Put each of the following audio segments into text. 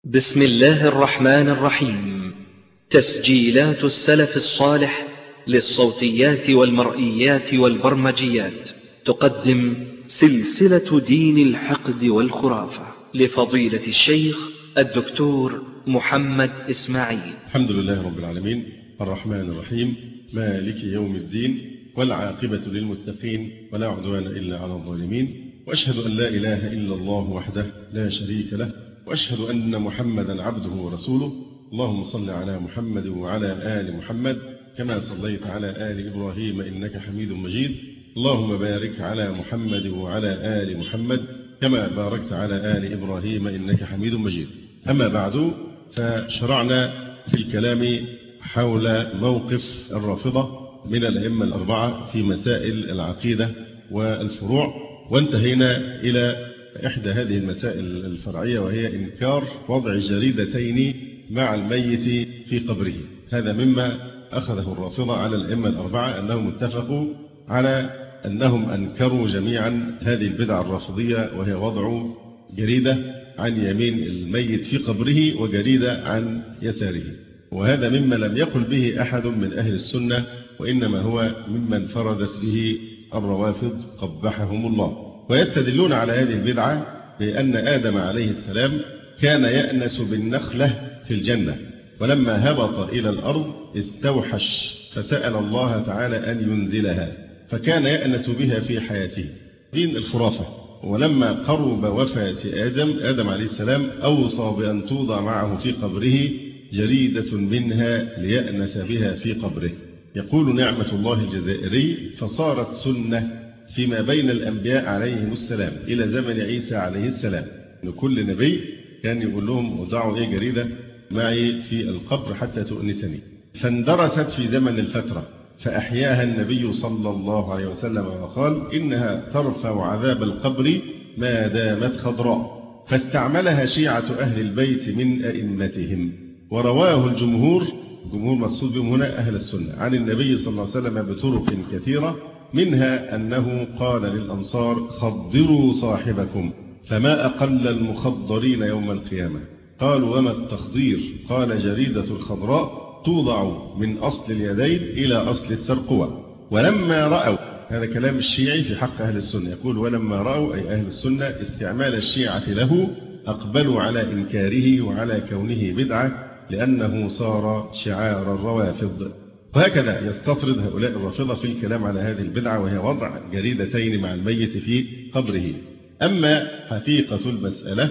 بسم الله الرحمن الرحيم. تسجيلات السلف الصالح للصوتيات والمرئيات والبرمجيات تقدم سلسلة دين الحقد والخرافة لفضيلة الشيخ الدكتور محمد إسماعيل. الحمد لله رب العالمين، الرحمن الرحيم، مالك يوم الدين، والعاقبة للمتقين، ولا عدوان إلا على الظالمين، وأشهد أن لا إله إلا الله وحده لا شريك له، وأشهد أن محمدا عبده ورسوله. اللهم صل على محمد وعلى آل محمد كما صليت على آل إبراهيم إنك حميد مجيد. اللهم بارك على محمد وعلى آل محمد كما باركت على آل إبراهيم إنك حميد مجيد. أما بعد، فشرعنا في الكلام حول موقف الرافضة من الأئمة الأربعة في مسائل العقيدة والفروع، وانتهينا إلى إحدى هذه المسائل الفرعية، وهي إنكار وضع جريدتين مع الميت في قبره. هذا مما أخذه الرافضة على الأئمة الأربعة، أنهم اتفقوا على أنهم أنكروا جميعا هذه البدعة الرافضية، وهي وضع جريدة عن يمين الميت في قبره وجريدة عن يساره. وهذا مما لم يقل به أحد من أهل السنة، وإنما هو ممن فردت به الروافض قبحهم الله. ويستدلون على هذه البدعة بأن آدم عليه السلام كان يأنس بالنخلة في الجنة، ولما هبط إلى الأرض استوحش فسأل الله تعالى أن ينزلها، فكان يأنس بها في حياته. دين الخرافة. ولما قرب وفاة آدم عليه السلام أوصى بأن توضع معه في قبره جريدة منها ليأنس بها في قبره. يقول نعمة الله الجزائري: فصارت سنة فيما بين الأنبياء عليهم السلام إلى زمن عيسى عليه السلام، إن كل نبي كان يقول لهم وضعوا جريدة معي في القبر حتى تؤنسني. فاندرست في زمن الفترة، فأحياها النبي صلى الله عليه وسلم وقال: إنها ترفع عذاب القبر ما دامت خضراء. فاستعملها شيعة أهل البيت من أئمتهم، ورواه الجمهور مقصود بهم هنا أهل السنة عن النبي صلى الله عليه وسلم بطرق كثيرة، منها أنه قال للأنصار: خضروا صاحبكم، فما أقل المخضرين يوم القيامة. قالوا: وما التخضير؟ قال: جريدة الخضراء توضع من أصل اليدين إلى أصل الترقوة. ولما رأوا، هذا كلام الشيعي في حق أهل السنة، يقول: ولما رأوا أي أهل السنة استعمال الشيعة له أقبلوا على إنكاره وعلى كونه بدعة، لأنه صار شعار الروافض. وهكذا يستطرد هؤلاء الرافضة في الكلام على هذه البدعة، وهي وضع جريدتين مع الميت في قبره. أما حقيقة المسألة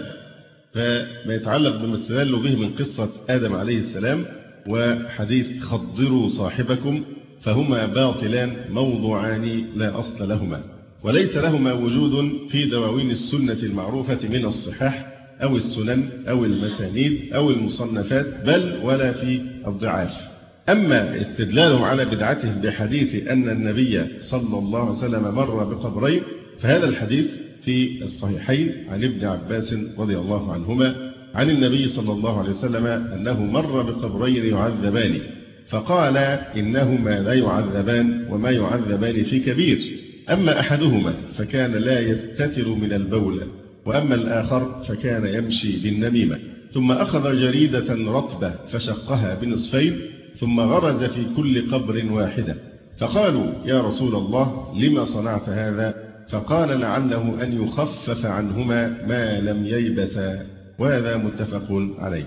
فما يتعلق بما استدلوا به من قصة آدم عليه السلام وحديث خضروا صاحبكم، فهما باطلان موضوعان لا أصل لهما، وليس لهما وجود في دواوين السنة المعروفة من الصحاح أو السنن أو المسانيد أو المصنفات، بل ولا في الضعاف. أما استدلالهم على بدعتهم بحديث أن النبي صلى الله عليه وسلم مر بقبرين، فهذا الحديث في الصحيحين عن ابن عباس رضي الله عنهما عن النبي صلى الله عليه وسلم أنه مر بقبرين يعذبان، فقال: إنهما لا يعذبان وما يعذبان في كبير، أما أحدهما فكان لا يستتر من البول، وأما الآخر فكان يمشي بالنميمة. ثم أخذ جريدة رطبة فشقها بنصفين، ثم غرز في كل قبر واحدة. فقالوا: يا رسول الله، لما صنعت هذا؟ فقال: لعله أن يخفف عنهما ما لم ييبسا. وهذا متفق عليه.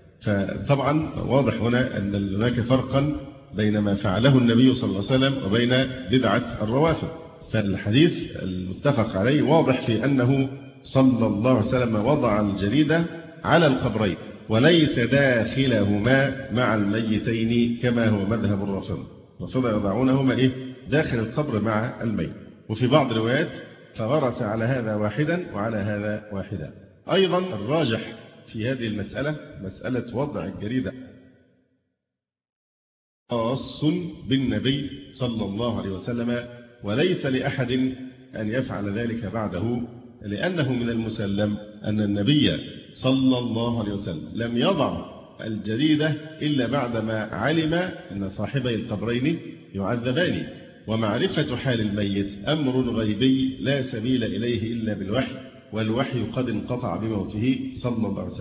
فطبعا واضح هنا أن هناك فرقا بين ما فعله النبي صلى الله عليه وسلم وبين بدعة الروافض. فالحديث المتفق عليه واضح في أنه صلى الله عليه وسلم وضع الجريدة على القبرين وليس داخلهما مع الميتين كما هو مذهب الرافضة. الرافضة يضعونهما داخل القبر مع الميت. وفي بعض الروايات فغرس على هذا واحدا وعلى هذا واحدا. أيضا الراجح في هذه المسألة مسألة وضع الجريدة خاص بالنبي صلى الله عليه وسلم، وليس لأحد أن يفعل ذلك بعده، لأنه من المسلم أن النبي صلى الله عليه وسلم لم يضع الجريدة إلا بعدما علم أن صاحبي القبرين يعذبان، ومعرفة حال الميت أمر غيبي لا سبيل إليه إلا بالوحي، والوحي قد انقطع بموته صلى الله عليه وسلم.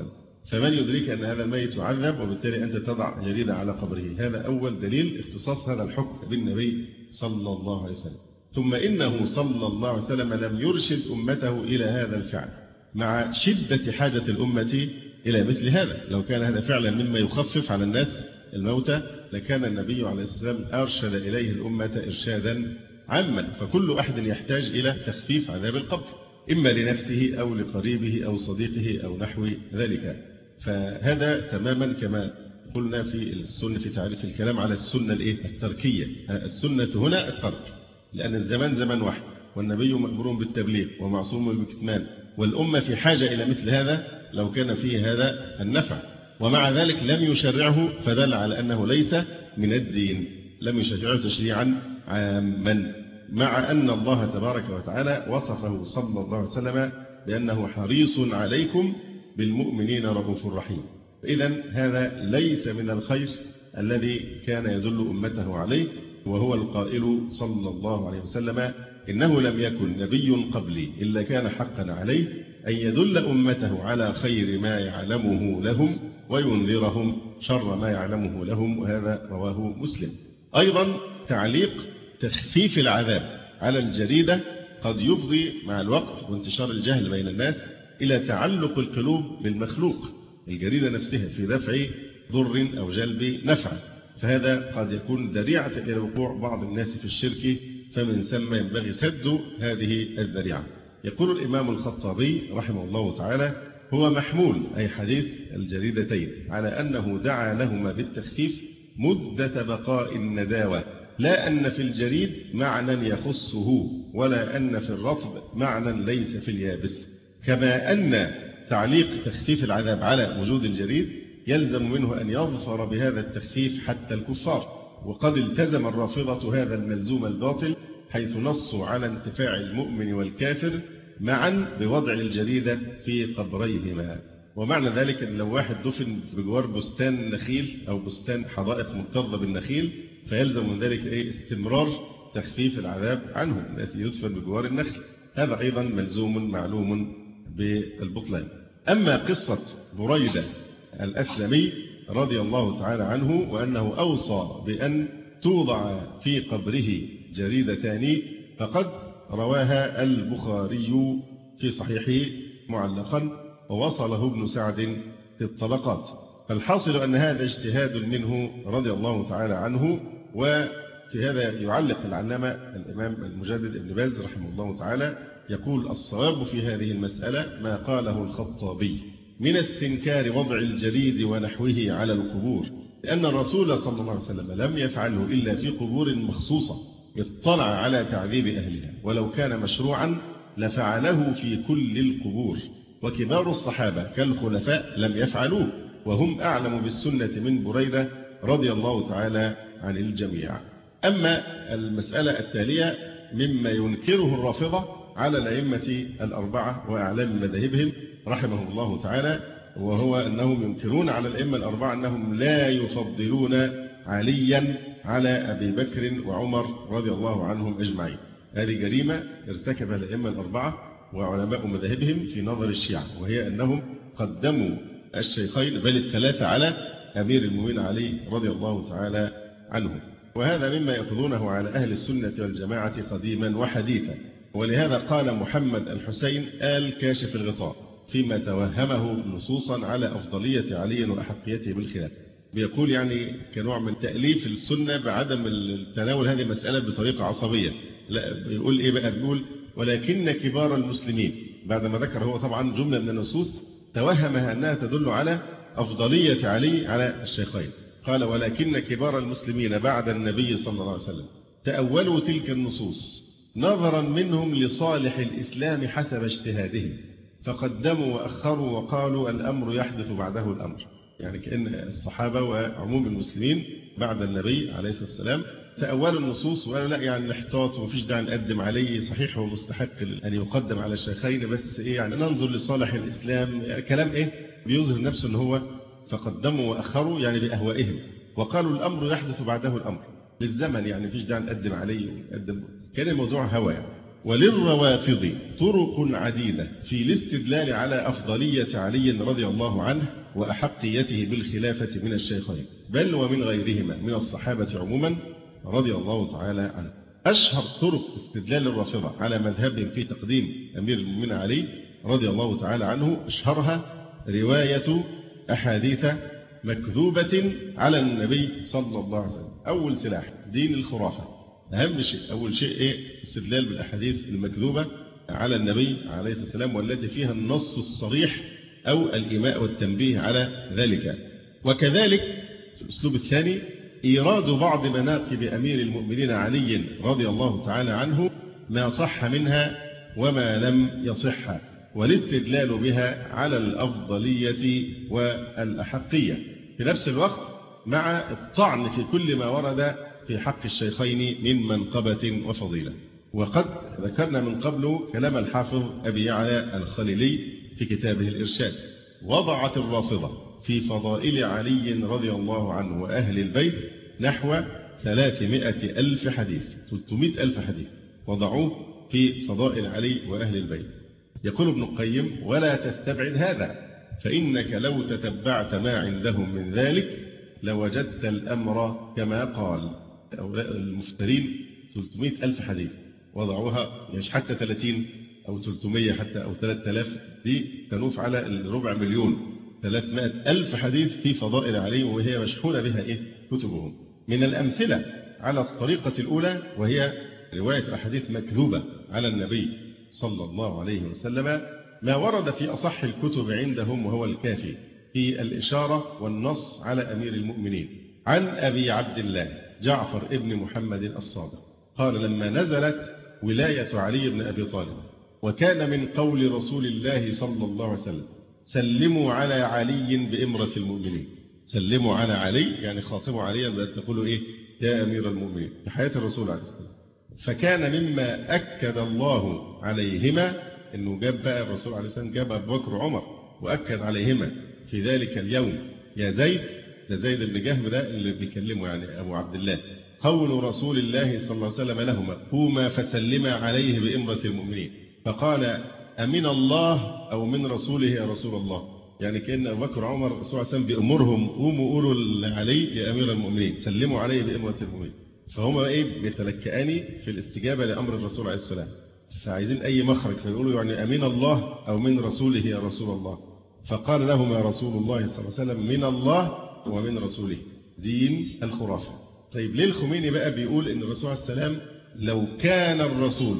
فمن يدرك أن هذا الميت يعذب وبالتالي أنت تضع جريدة على قبره. هذا أول دليل اختصاص هذا الحكم بالنبي صلى الله عليه وسلم. ثم إنه صلى الله عليه وسلم لم يرشد أمته إلى هذا الفعل مع شدة حاجة الأمة إلى مثل هذا. لو كان هذا فعلا مما يخفف على الناس الموتى لكان النبي عليه السلام أرشد إليه الأمة إرشادا عاما، فكل أحد يحتاج إلى تخفيف عذاب القبر إما لنفسه أو لقريبه أو صديقه أو نحو ذلك. فهذا تماما كما قلنا في السنة في تعريف الكلام على السنة التركية. السنة هنا الترك، لأن الزمان زمان واحد والنبي مأمور بالتبليغ ومعصوم بالكتمان، والأمة في حاجة إلى مثل هذا لو كان فيه هذا النفع، ومع ذلك لم يشرعه، فدل على أنه ليس من الدين، لم يشرعه تشريعا عاما، مع أن الله تبارك وتعالى وصفه صلى الله عليه وسلم بأنه حريص عليكم بالمؤمنين رؤوف رحيم. إذن هذا ليس من الخير الذي كان يدل أمته عليه، وهو القائل صلى الله عليه وسلم إنه لم يكن نبي قبلي إلا كان حقا عليه أن يدل أمته على خير ما يعلمه لهم وينذرهم شر ما يعلمه لهم، وهذا رواه مسلم. أيضا تعليق تخفيف العذاب على الجريدة قد يفضي مع الوقت وانتشار الجهل بين الناس إلى تعلق القلوب بالمخلوق، الجريدة نفسها، في دفع ضر أو جلب نفع، فهذا قد يكون ذريعة إلى وقوع بعض الناس في الشرك، فمن ثم ينبغي سد هذه الذريعة. يقول الإمام الخطابي رحمه الله تعالى: هو محمول أي حديث الجريدتين على أنه دعا لهما بالتخفيف مدة بقاء النداوة، لا أن في الجريد معنى يخصه ولا أن في الرطب معنى ليس في اليابس، كما أن تعليق تخفيف العذاب على وجود الجريد يلزم منه أن يظفر بهذا التخفيف حتى الكفار، وقد التزم الرافضة هذا الملزوم الباطل حيث نصوا على انتفاع المؤمن والكافر معا بوضع الجريدة في قبريهما. ومعنى ذلك أن لو واحد دفن بجوار بستان نخيل أو بستان حدائق مكتظة بالنخيل فيلزم من ذلك استمرار تخفيف العذاب عنه الذي يدفن بجوار النخل، هذا أيضا ملزوم معلوم بالبطلان. أما قصة بريدة الأسلمي رضي الله تعالى عنه وأنه أوصى بأن توضع في قبره جريدتان فقد رواها البخاري في صحيحه معلقا ووصله ابن سعد في الطبقات. فالحاصل أن هذا اجتهاد منه رضي الله تعالى عنه. وفي هذا يعلق العلامة الإمام المجدد ابن باز رحمه الله تعالى يقول: الصواب في هذه المسألة ما قاله الخطابي من استنكار وضع الجريد ونحوه على القبور، لأن الرسول صلى الله عليه وسلم لم يفعله إلا في قبور مخصوصة اطلع على تعذيب أهلها، ولو كان مشروعا لفعله في كل القبور، وكبار الصحابة كالخلفاء لم يفعلوه، وهم أعلم بالسنة من بريدة رضي الله تعالى عن الجميع. أما المسألة التالية مما ينكره الرافضة على الأئمة الأربعة وأعلام مذاهبهم رحمه الله تعالى، وهو أنهم ينكرون على الأئمة الأربعة أنهم لا يفضلون عليا على أبي بكر وعمر رضي الله عنهم أجمعين. هذه جريمة ارتكبها الأئمة الأربعة وعلماء مذاهبهم في نظر الشيعة، وهي أنهم قدموا الشيخين بل الثلاثة على أمير المؤمنين علي رضي الله تعالى عنه، وهذا مما يأخذونه على أهل السنة والجماعة قديما وحديثا. ولهذا قال محمد الحسين آل كاشف الغطاء فيما توهمه نصوصا على أفضلية علي وأحقيته بالخلافة، بيقول يعني كنوع من تأليف السنة بعدم التناول هذه المسألة بطريقة عصبية. لا، بيقول إيه بقى؟ بيقول: ولكن كبار المسلمين، بعد ما ذكر هو طبعا جملة من النصوص توهمها أنها تدل على أفضلية علي على الشيخين، قال: ولكن كبار المسلمين بعد النبي صلى الله عليه وسلم تأولوا تلك النصوص نظرا منهم لصالح الإسلام حسب اجتهادهم، فقدموا وأخروا وقالوا الأمر يحدث بعده الأمر. يعني كأن الصحابة وعموم المسلمين بعد النبي عليه الصلاة والسلام تأولوا النصوص وقالوا لا، يعني الاحتاط ومفيش داعي نقدم عليه، صحيح هو مستحق أن يقدم على الشيخين، بس يعني ننظر لصالح الإسلام، كلام بيظهر نفسه أنه هو فقدموا وأخروا يعني بأهوائهم، وقالوا الأمر يحدث بعده الأمر للزمن، يعني مفيش داعي نقدم عليه ونقدم، كان الموضوع هوى يعني. وللروافض طرق عديدة في الاستدلال على أفضلية علي رضي الله عنه وأحقيته بالخلافة من الشيخين، بل ومن غيرهما من الصحابة عموما رضي الله تعالى عنه. أشهر طرق استدلال الرافضة على مذهبهم في تقديم أمير المؤمنين علي رضي الله تعالى عنه أشهرها رواية أحاديث مكذوبة على النبي صلى الله عليه وسلم. أول سلاح دين الخرافة، أهم شيء أول شيء إيه؟ استدلال بالأحاديث المكذوبة على النبي عليه الصلاة والسلام، والتي فيها النص الصريح أو الإيماء والتنبيه على ذلك. وكذلك الأسلوب الثاني إيراد بعض مناقب أمير المؤمنين علي رضي الله تعالى عنه ما صح منها وما لم يصح، والاستدلال بها على الأفضلية والأحقية في نفس الوقت، مع الطعن في كل ما ورد في حق الشيخين من منقبة وفضيلة. وقد ذكرنا من قبل كلام الحافظ أبي يعلى الخليلي في كتابه الإرشاد. وضعت الرافضة في فضائل علي رضي الله عنه وأهل البيت نحو 300,000 حديث، 300,000 حديث وضعوه في فضائل علي وأهل البيت. يقول ابن القيم: ولا تستبعد هذا، فإنك لو تتبعت ما عندهم من ذلك لوجدت الأمر كما قال. هؤلاء المفترين 300,000 حديث وضعوها، مش حتى 30 أو 300 حتى أو 3000، دي تنوف على الربع مليون. 300,000 حديث في فضائل علي، وهي مشحونة بها كتبهم. من الأمثلة على الطريقة الأولى وهي رواية أحاديث مكذوبة على النبي صلى الله عليه وسلم، ما ورد في أصح الكتب عندهم وهو الكافي في الإشارة والنص على أمير المؤمنين عن أبي عبد الله جعفر ابن محمد الصادق قال: لما نزلت ولاية علي بن أبي طالب وكان من قول رسول الله صلى الله عليه وسلم: سلموا على علي بإمرة المؤمنين. سلموا على علي يعني خاطبوا عليا بأن تقولوا يا أمير المؤمنين في حياة الرسول عليه الصلاة والسلام. فكان مما أكد الله عليهما، أنه جاب بقى الرسول عليه الصلاة والسلام جاب أبو بكر وعمر وأكد عليهما في ذلك اليوم: يا زيد، ده زيد بن جهم ده اللي بيكلمه يعني أبو عبد الله، قول رسول الله صلى الله عليه وسلم لهما: قوما فسلما عليه بإمرة المؤمنين. فقال: أمن الله أو من رسوله يا رسول الله؟ يعني كأن أبو بكر وعمر الرسول عليه الصلاة والسلام بأمرهم: قوموا قولوا علي يا أمير المؤمنين، سلموا عليه بإمرة المؤمنين. فهم بيتلكئان في الاستجابة لأمر الرسول عليه السلام، فعايزين أي مخرج، فيقولوا يعني أمين الله أو من رسوله يا رسول الله. فقال لهما رسول الله صلى الله عليه وسلم: من الله ومن رسوله. دين الخرافة. طيب ليه الخميني بقى بيقول إن الرسول عليه السلام لو كان الرسول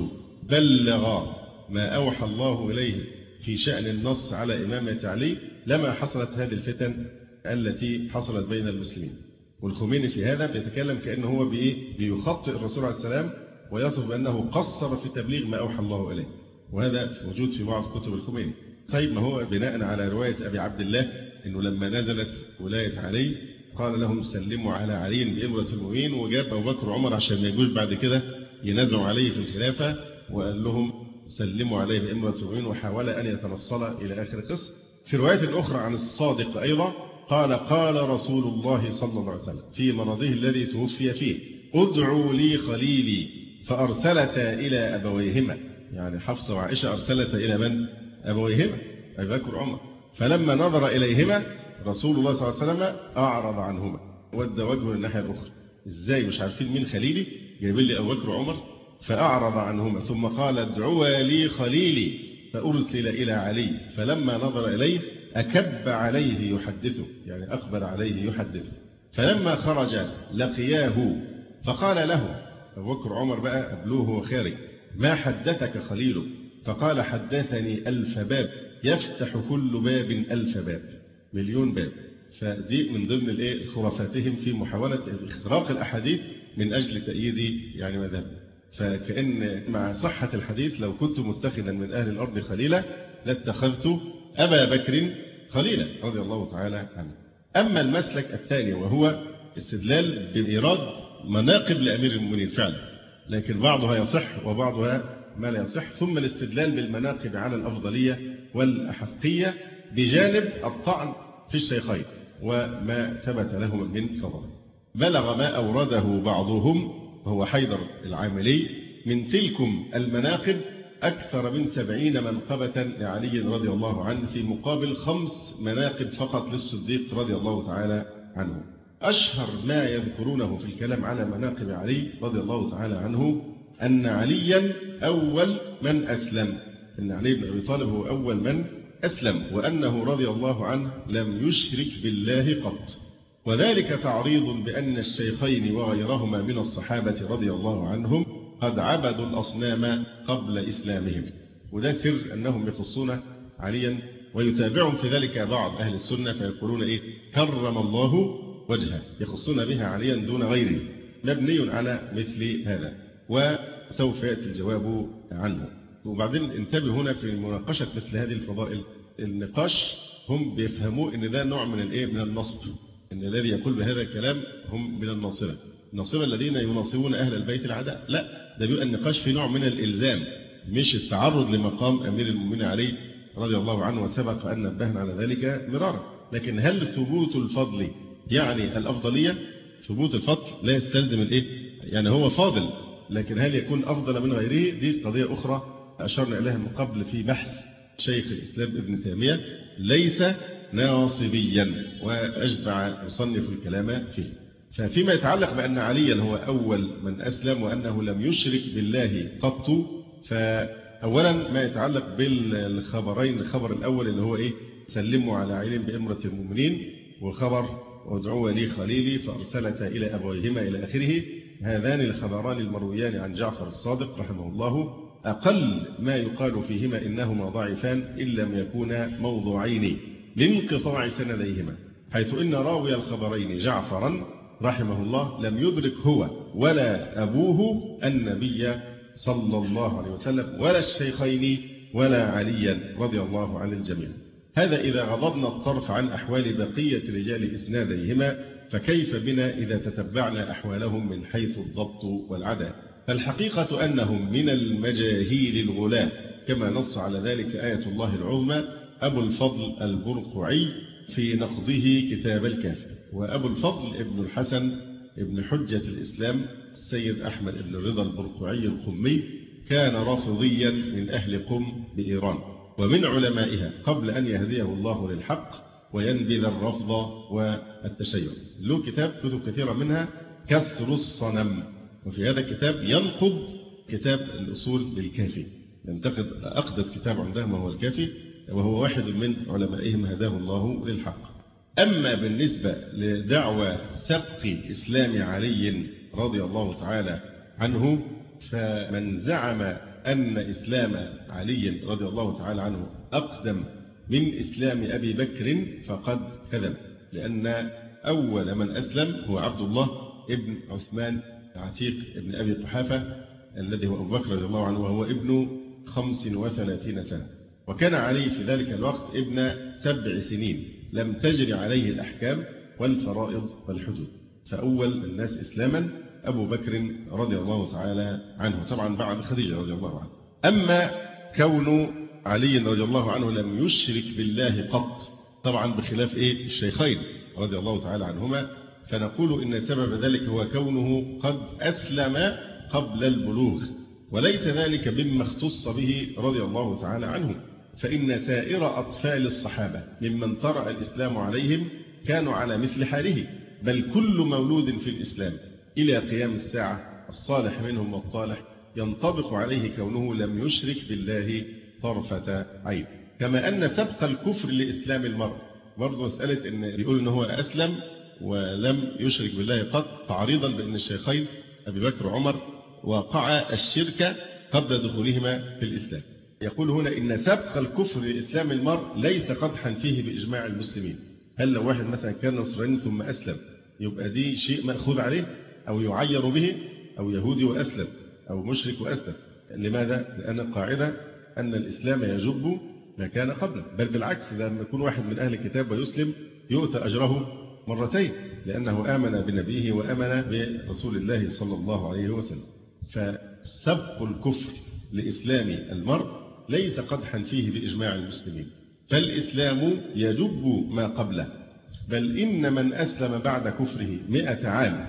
بلغ ما أوحى الله إليه في شأن النص على إمامة علي لما حصلت هذه الفتن التي حصلت بين المسلمين؟ والخميني في هذا بيتكلم كأنه هو بيخطئ الرسول عليه السلام ويصف بأنه قصر في تبليغ ما أوحى الله إليه، وهذا موجود في بعض كتب الخميني. طيب ما هو بناء على رواية أبي عبد الله أنه لما نزلت ولاية علي قال لهم: سلموا على علي بإمرة المؤمنين، وجاب أبو بكر وعمر عشان ما يجوش بعد كده ينازعوا عليه في الخلافة، وقال لهم: سلموا عليه بإمرة المؤمنين، وحاول أن يتنصل إلى آخر القصة. في رواية أخرى عن الصادق أيضا قال: قال رسول الله صلى الله عليه وسلم في مرضه الذي توفي فيه: ادعوا لي خليلي، فأرسلتا إلى أبويهما، يعني حفصة وعائشة أرسلتا إلى من؟ أبويهما، أبي بكر وعمر. فلما نظر إليهما رسول الله صلى الله عليه وسلم أعرض عنهما، ودى وجهه للناحية الأخرى. إزاي مش عارفين مين خليلي؟ جايبين لي أبو بكر وعمر. فأعرض عنهما ثم قال: ادعوا لي خليلي، فأرسل إلى علي. فلما نظر إليه أكب عليه يحدثه، يعني أقبل عليه يحدثه. فلما خرج لقياه فقال له أبو بكر وعمر بقى قبلوه وخارج: ما حدثك خليله؟ فقال: حدثني 1000 باب، يفتح كل باب 1000 باب، 1,000,000 باب. فدي من ضمن خرافاتهم في محاولة اختراق الأحاديث من أجل تأييد يعني مذهب. فكأن مع صحة الحديث: لو كنت متخذا من أهل الأرض خليلا لاتخذت أبا بكر خليلا رضي الله تعالى عنه. أما المسلك الثاني وهو استدلال بإيراد مناقب لأمير المؤمنين فعلا، لكن بعضها يصح وبعضها ما لا يصح، ثم الاستدلال بالمناقب على الأفضلية والأحقية بجانب الطعن في الشيخين وما ثبت لهم من فضل. بلغ ما أورده بعضهم وهو حيدر العاملي من تلكم المناقب أكثر من 70 منقبة لعلي رضي الله عنه، في مقابل 5 مناقب فقط للصديق رضي الله تعالى عنه. أشهر ما يذكرونه في الكلام على مناقب علي رضي الله تعالى عنه أن عليا أول من أسلم، أن علي بن أبي طالب هو أول من أسلم، وأنه رضي الله عنه لم يشرك بالله قط، وذلك تعريض بأن الشيخين وغيرهما من الصحابة رضي الله عنهم قد عبدوا الأصنام قبل إسلامهم. وده سر أنهم يخصون عليا، ويتابعهم في ذلك بعض أهل السنة فيقولون إيه؟ كرم الله وجهه، يخصون بها عليا دون غيره، مبني على مثل هذا، وسوف يأتي الجواب عنه. وبعدين انتبه هنا في مناقشة مثل هذه الفضائل، النقاش هم بيفهموا ان ده نوع من الايه؟ من النصب، ان الذي يقول بهذا الكلام هم من الناصبة، الناصبة الذين يناصبون أهل البيت العداء. لا، ده بيبقى النقاش في نوع من الإلزام، مش التعرض لمقام أمير المؤمنين علي رضي الله عنه، وسبق أن نبهنا على ذلك مرارا. لكن هل ثبوت الفضل يعني الأفضلية؟ ثبوت الفضل لا يستلزم الايه؟ يعني هو فاضل، لكن هل يكون أفضل من غيره؟ دي قضية أخرى أشرنا إليها من قبل في بحث شيخ الإسلام ابن تيمية، ليس ناصبيا، وأشبع مصنف الكلام فيه. ففيما يتعلق بأن عليا هو أول من أسلم وأنه لم يشرك بالله قط، فأولا ما يتعلق بالخبرين، الخبر الأول اللي هو إيه؟ سلموا على علي بأمرة المؤمنين، وخبر وادعوا لي خليلي فأرسلتا إلى أبويهما إلى آخره. هذان الخبران المرويان عن جعفر الصادق رحمه الله أقل ما يقال فيهما إنهما ضعيفان إن لم يكونا موضوعين لانقطاع سنديهما، حيث إن راوي الخبرين جعفرا رحمه الله لم يدرك هو ولا أبوه النبي صلى الله عليه وسلم ولا الشيخين ولا عليا رضي الله عن الجميع. هذا إذا غضضنا الطرف عن أحوال بقية رجال إسناديهما، فكيف بنا إذا تتبعنا أحوالهم من حيث الضبط والعداء؟ فالحقيقة أنهم من المجاهيل الغلاة، كما نص على ذلك آية الله العظمى أبو الفضل البرقعي في نقضه كتاب الكافي. وأبو الفضل ابن الحسن ابن حجة الإسلام السيد أحمد بن الرضا البرقعي القمي كان رافضيا من أهل قم بإيران، ومن علمائها قبل أن يهديه الله للحق وينبذ الرفض والتشيع. له كتب كثيرة منها كسر الصنم، وفي هذا الكتاب ينقض كتاب الأصول للكافي، ينتقد أقدس كتاب عندهم وهو الكافي، وهو واحد من علمائهم هداه الله للحق. أما بالنسبة لدعوى سبق إسلام علي رضي الله تعالى عنه، فمن زعم أن إسلام علي رضي الله تعالى عنه أقدم من إسلام أبي بكر فقد كذب، لأن أول من أسلم هو عبد الله ابن عثمان عتيق ابن أبي قحافة الذي هو أبو بكر رضي الله عنه، وهو ابن 35 سنة، وكان علي في ذلك الوقت ابن 7 سنين لم تجري عليه الأحكام والفرائض والحدود. فأول الناس إسلاما أبو بكر رضي الله تعالى عنه، طبعا بعد خديجة رضي الله عنها. أما كون علي رضي الله عنه لم يشرك بالله قط، طبعا بخلاف الشيخين رضي الله تعالى عنهما، فنقول إن سبب ذلك هو كونه قد أسلم قبل البلوغ، وليس ذلك مما اختص به رضي الله تعالى عنه، فإن سائر أطفال الصحابة ممن طرأ الإسلام عليهم كانوا على مثل حاله، بل كل مولود في الإسلام إلى قيام الساعة الصالح منهم والطالح ينطبق عليه كونه لم يشرك بالله طرفة عين. كما أن سبق الكفر لإسلام المرء برضو مسألة إن بيقول إن هو أسلم ولم يشرك بالله قط، تعريضا بأن الشيخين أبي بكر وعمر وقع الشرك قبل دخولهما في الإسلام. يقول هنا إن سبق الكفر لإسلام المرء ليس قدحا فيه بإجماع المسلمين. هل لو واحد مثلا كان نصراني ثم أسلم يبقى دي شيء مأخوذ عليه أو يعير به، أو يهودي وأسلم أو مشرك وأسلم؟ لماذا؟ لأن القاعدة أن الإسلام يجب ما كان قبله، بل بالعكس، لما يكون واحد من أهل الكتاب ويسلم يؤتى أجره مرتين، لأنه آمن بنبيه وآمن برسول الله صلى الله عليه وسلم. فسبق الكفر لإسلام المرء ليس قدحا فيه بإجماع المسلمين، فالإسلام يجب ما قبله، بل إن من أسلم بعد كفره 100 عام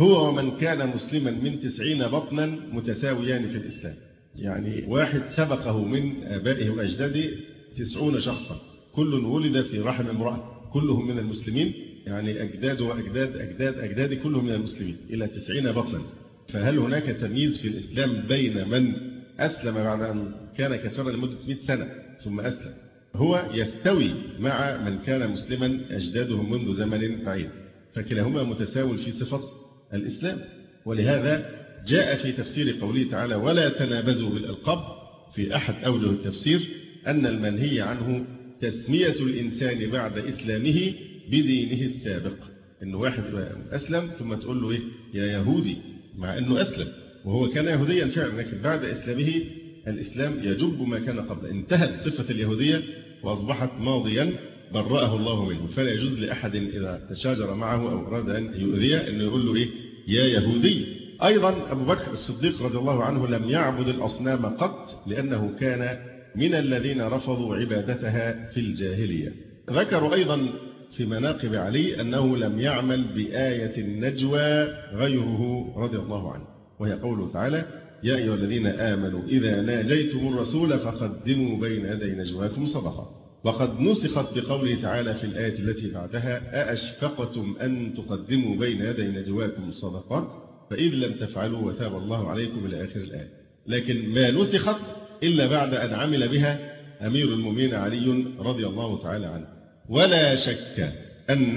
هو ومن كان مسلما من 90 بطنا متساويان في الإسلام. يعني واحد سبقه من آبائه وأجداده 90 شخصا، كل ولد في رحم امرأة، كلهم من المسلمين، يعني أجداد وأجداد أجداد أجداد كلهم من المسلمين إلى 90 بطنا. فهل هناك تمييز في الإسلام بين من أسلم بعد أن كان كافرا لمدة 100 سنة ثم أسلم؟ هو يستوي مع من كان مسلما أجدادهم منذ زمن بعيد، فكلاهما متساو في صفة الإسلام. ولهذا جاء في تفسير قوله تعالى ولا تنابزوا بالألقاب في أحد أوجه التفسير أن المنهي عنه تسمية الإنسان بعد إسلامه بدينه السابق. إنه واحد أسلم ثم تقول له إيه يا يهودي، مع أنه أسلم وهو كان يهوديا فعلا، لكن بعد إسلامه الإسلام يجب ما كان قبل، انتهت صفة اليهودية وأصبحت ماضيا برأه الله منه. فلا يجوز لأحد إذا تشاجر معه أو أراد أن يؤذيه أنه يقول له إيه يا يهودي. أيضا أبو بكر الصديق رضي الله عنه لم يعبد الأصنام قط، لأنه كان من الذين رفضوا عبادتها في الجاهلية. ذكروا أيضا في مناقب علي أنه لم يعمل بآية النجوى غيره رضي الله عنه، وهي قوله تعالى يا أيها الذين آمنوا إذا ناجيتم الرسول فقدموا بين يدي نجواكم صدقة. وقد نسخت بقوله تعالى في الآية التي بعدها أأشفقتم أن تقدموا بين يدي نجواكم صدقات فإذ لم تفعلوا وتاب الله عليكم إلى آخر الآية. لكن ما نسخت إلا بعد أن عمل بها أمير المؤمنين علي رضي الله تعالى عنه. ولا شك أن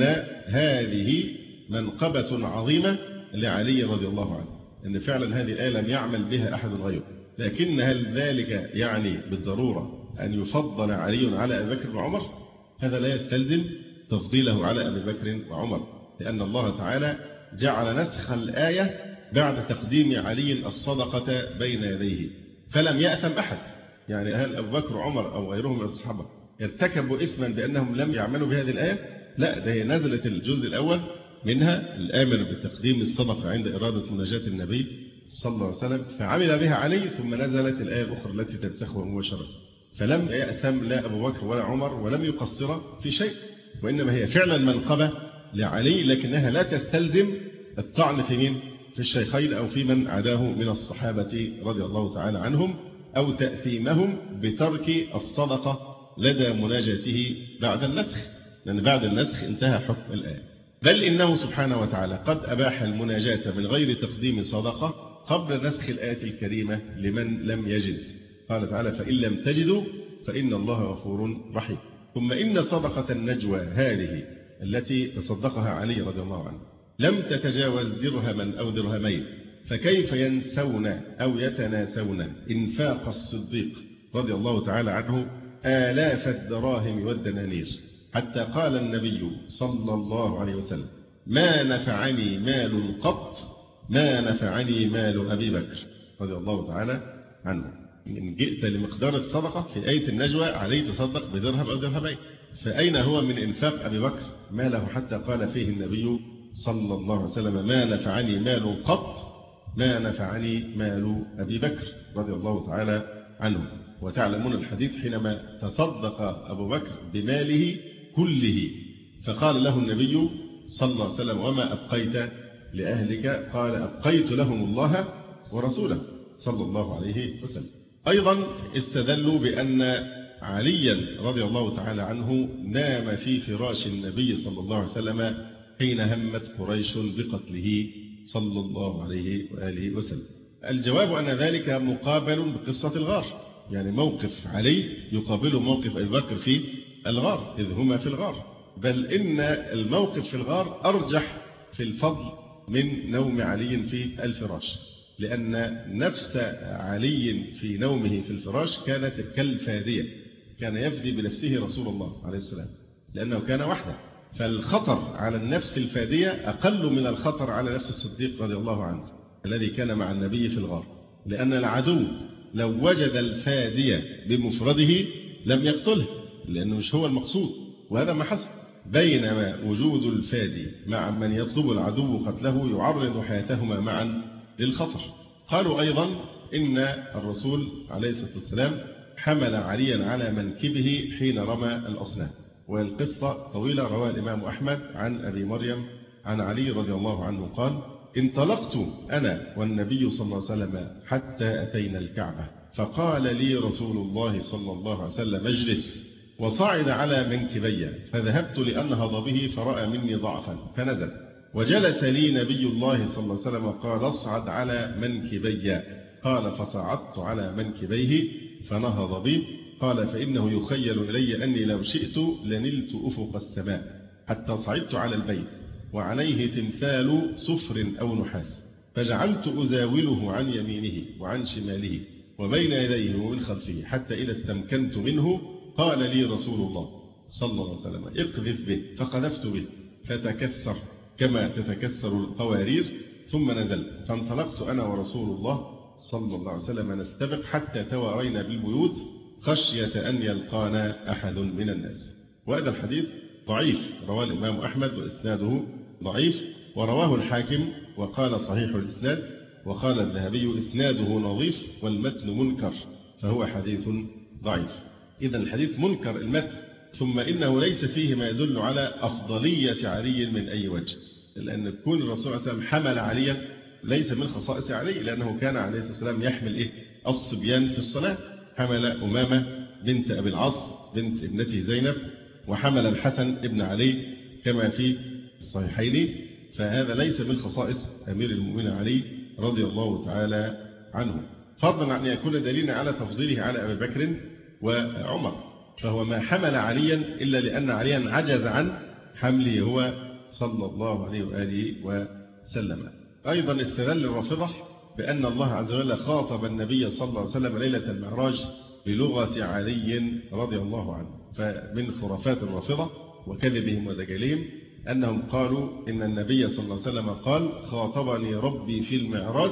هذه منقبة عظيمة لعلي رضي الله عنه، أن فعلا هذه الآية لم يعمل بها أحد غيره. لكن هل ذلك يعني بالضرورة أن يفضل علي على أبي بكر وعمر؟ هذا لا يستلزم تفضيله على أبي بكر وعمر، لأن الله تعالى جعل نسخ الآية بعد تقديم علي الصدقة بين يديه، فلم يأثم أحد. يعني هل أبو بكر وعمر أو غيرهم من الصحابة ارتكبوا إثما بأنهم لم يعملوا بهذه الآية؟ لا، ده هي نزلت الجزء الأول منها الآمر بتقديم الصدقة عند إرادة مناجاة النبي صلى الله عليه وسلم، فعمل بها علي، ثم نزلت الآية الأخرى التي تنسخها مباشرة. فلم يأثم لا أبو بكر ولا عمر ولم يقصر في شيء، وإنما هي فعلا منقبة لعلي، لكنها لا تستلزم الطعن في مين؟ في الشيخين أو في من عداه من الصحابة رضي الله تعالى عنهم، أو تأثيمهم بترك الصدقة لدى مناجاته بعد النسخ، لأن بعد النسخ انتهى حكم الآية. بل إنه سبحانه وتعالى قد أباح المناجاة من غير تقديم صدقة قبل نسخ الآية الكريمة لمن لم يجد. قال تعالى فإن لم تجدوا فإن الله غفور رحيم. ثم إن صدقة النجوى هذه التي تصدقها علي رضي الله عنه لم تتجاوز درهما أو درهمين، فكيف ينسون أو يتناسون إنفاق الصديق رضي الله تعالى عنه آلاف الدراهم والدنانير، حتى قال النبي صلى الله عليه وسلم ما نفعني مال قط ما نفعني مال أبي بكر رضي الله تعالى عنه. إن جئت لمقدار الصدقة في آية النجوى عليه تصدق بدرهم أو درهمين، فأين هو من إنفاق أبي بكر ماله حتى قال فيه النبي صلى الله عليه وسلم ما نفعني مال قط ما نفعني مال أبي بكر رضي الله تعالى عنه. وتعلمون الحديث حينما تصدق أبو بكر بماله كله فقال له النبي صلى الله عليه وسلم وما أبقيت لأهلك؟ قال أبقيت لهم الله ورسوله صلى الله عليه وسلم. أيضا استدلوا بأن عليا رضي الله تعالى عنه نام في فراش النبي صلى الله عليه وسلم حين همت قريش بقتله صلى الله عليه وآله وسلم. الجواب أن ذلك مقابل بقصة الغار، يعني موقف علي يقابل موقف أبي بكر في الغار إذ هما في الغار، بل إن الموقف في الغار أرجح في الفضل من نوم علي في الفراش، لأن نفس علي في نومه في الفراش كانت كالفادية، كان يفدي بنفسه رسول الله عليه السلام لأنه كان وحده، فالخطر على النفس الفادية أقل من الخطر على نفس الصديق رضي الله عنه الذي كان مع النبي في الغار، لأن العدو لو وجد الفادية بمفرده لم يقتله لأنه مش هو المقصود، وهذا ما حصل. بينما وجود الفادي مع من يطلب العدو قتله يعرض حياتهما معا للخطر. قالوا أيضا إن الرسول عليه الصلاة والسلام حمل عليا على منكبه حين رمى الأصنام، والقصة طويلة. رواه الإمام أحمد عن أبي مريم عن علي رضي الله عنه قال انطلقت أنا والنبي صلى الله عليه وسلم حتى أتينا الكعبة، فقال لي رسول الله صلى الله عليه وسلم اجلس، وصعد على منكبي، فذهبت لأنهض به فرأى مني ضعفا فنزل، وجلس لي نبي الله صلى الله عليه وسلم قال اصعد على منكبي، قال فصعدت على منكبيه فنهض بي، قال فإنه يخيل إلي أني لو شئت لنلت أفق السماء حتى صعدت على البيت وعليه تمثال صفر أو نحاس، فجعلت أزاوله عن يمينه وعن شماله وبين يديه ومن خلفه، حتى إذا استمكنت منه قال لي رسول الله صلى الله عليه وسلم اقذف به، فقذفت به فتكسر كما تتكسر القوارير، ثم نزلت، فانطلقت أنا ورسول الله صلى الله عليه وسلم نستبق حتى توارينا بالبيوت خشية أن يلقانا أحد من الناس. وهذا الحديث ضعيف، رواه الإمام أحمد وإسناده ضعيف، ورواه الحاكم وقال صحيح الإسناد، وقال الذهبي إسناده نظيف والمتن منكر، فهو حديث ضعيف. إذن الحديث منكر المتن، ثم إنه ليس فيه ما يدل على أفضلية علي من أي وجه، لأن كون الرسول صلى الله عليه وسلم حمل عليا ليس من خصائص علي، لأنه كان عليه الصلاة والسلام يحمل الصبيان في الصلاة، حمل أمامة بنت أبي العاص بنت ابنته زينب، وحمل الحسن ابن علي كما في الصحيحين، فهذا ليس من خصائص أمير المؤمنين علي رضي الله تعالى عنه، فضلا عن أن يكون دليلا على تفضيله على أبي بكر وعمر، فهو ما حمل عليا إلا لأن عليا عجز عن حمله هو صلى الله عليه وآله وسلم. أيضا استدل الرافضة بأن الله عز وجل خاطب النبي صلى الله عليه وسلم ليلة المعراج بلغة علي رضي الله عنه، فمن خرافات الرافضة وكذبهم ودجالهم أنهم قالوا إن النبي صلى الله عليه وسلم قال خاطبني ربي في المعراج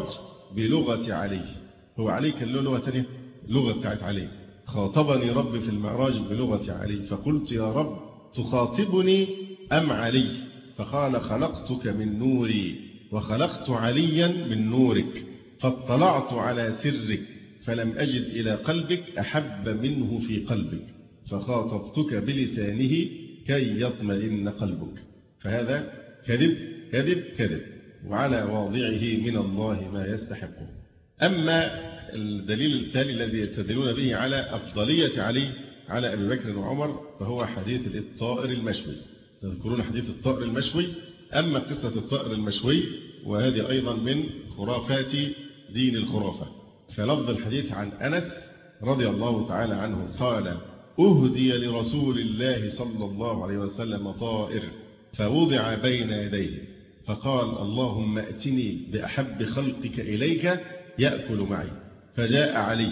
بلغة علي. هو علي كان له لغة ثانية، لغة بتاعت علي. خاطبني ربي في المعراج بلغة علي، فقلت يا رب تخاطبني أم علي؟ فقال خلقتك من نوري وخلقت عليا من نورك، فاطلعت على سرك فلم أجد إلى قلبك أحب منه في قلبك، فخاطبتك بلسانه كي يطمئن قلبك. فهذا كذب كذب كذب، وعلى واضعه من الله ما يستحقه. أما الدليل التالي الذي يستدلون به على أفضلية علي على أبي بكر وعمر فهو حديث الطائر المشوي. تذكرون حديث الطائر المشوي؟ أما قصة الطائر المشوي وهذه أيضا من خرافات دين الخرافة، فلفظ الحديث عن أنس رضي الله تعالى عنه قال أهدي لرسول الله صلى الله عليه وسلم طائر فوضع بين يديه فقال اللهم ائتني بأحب خلقك إليك يأكل معي، فجاء علي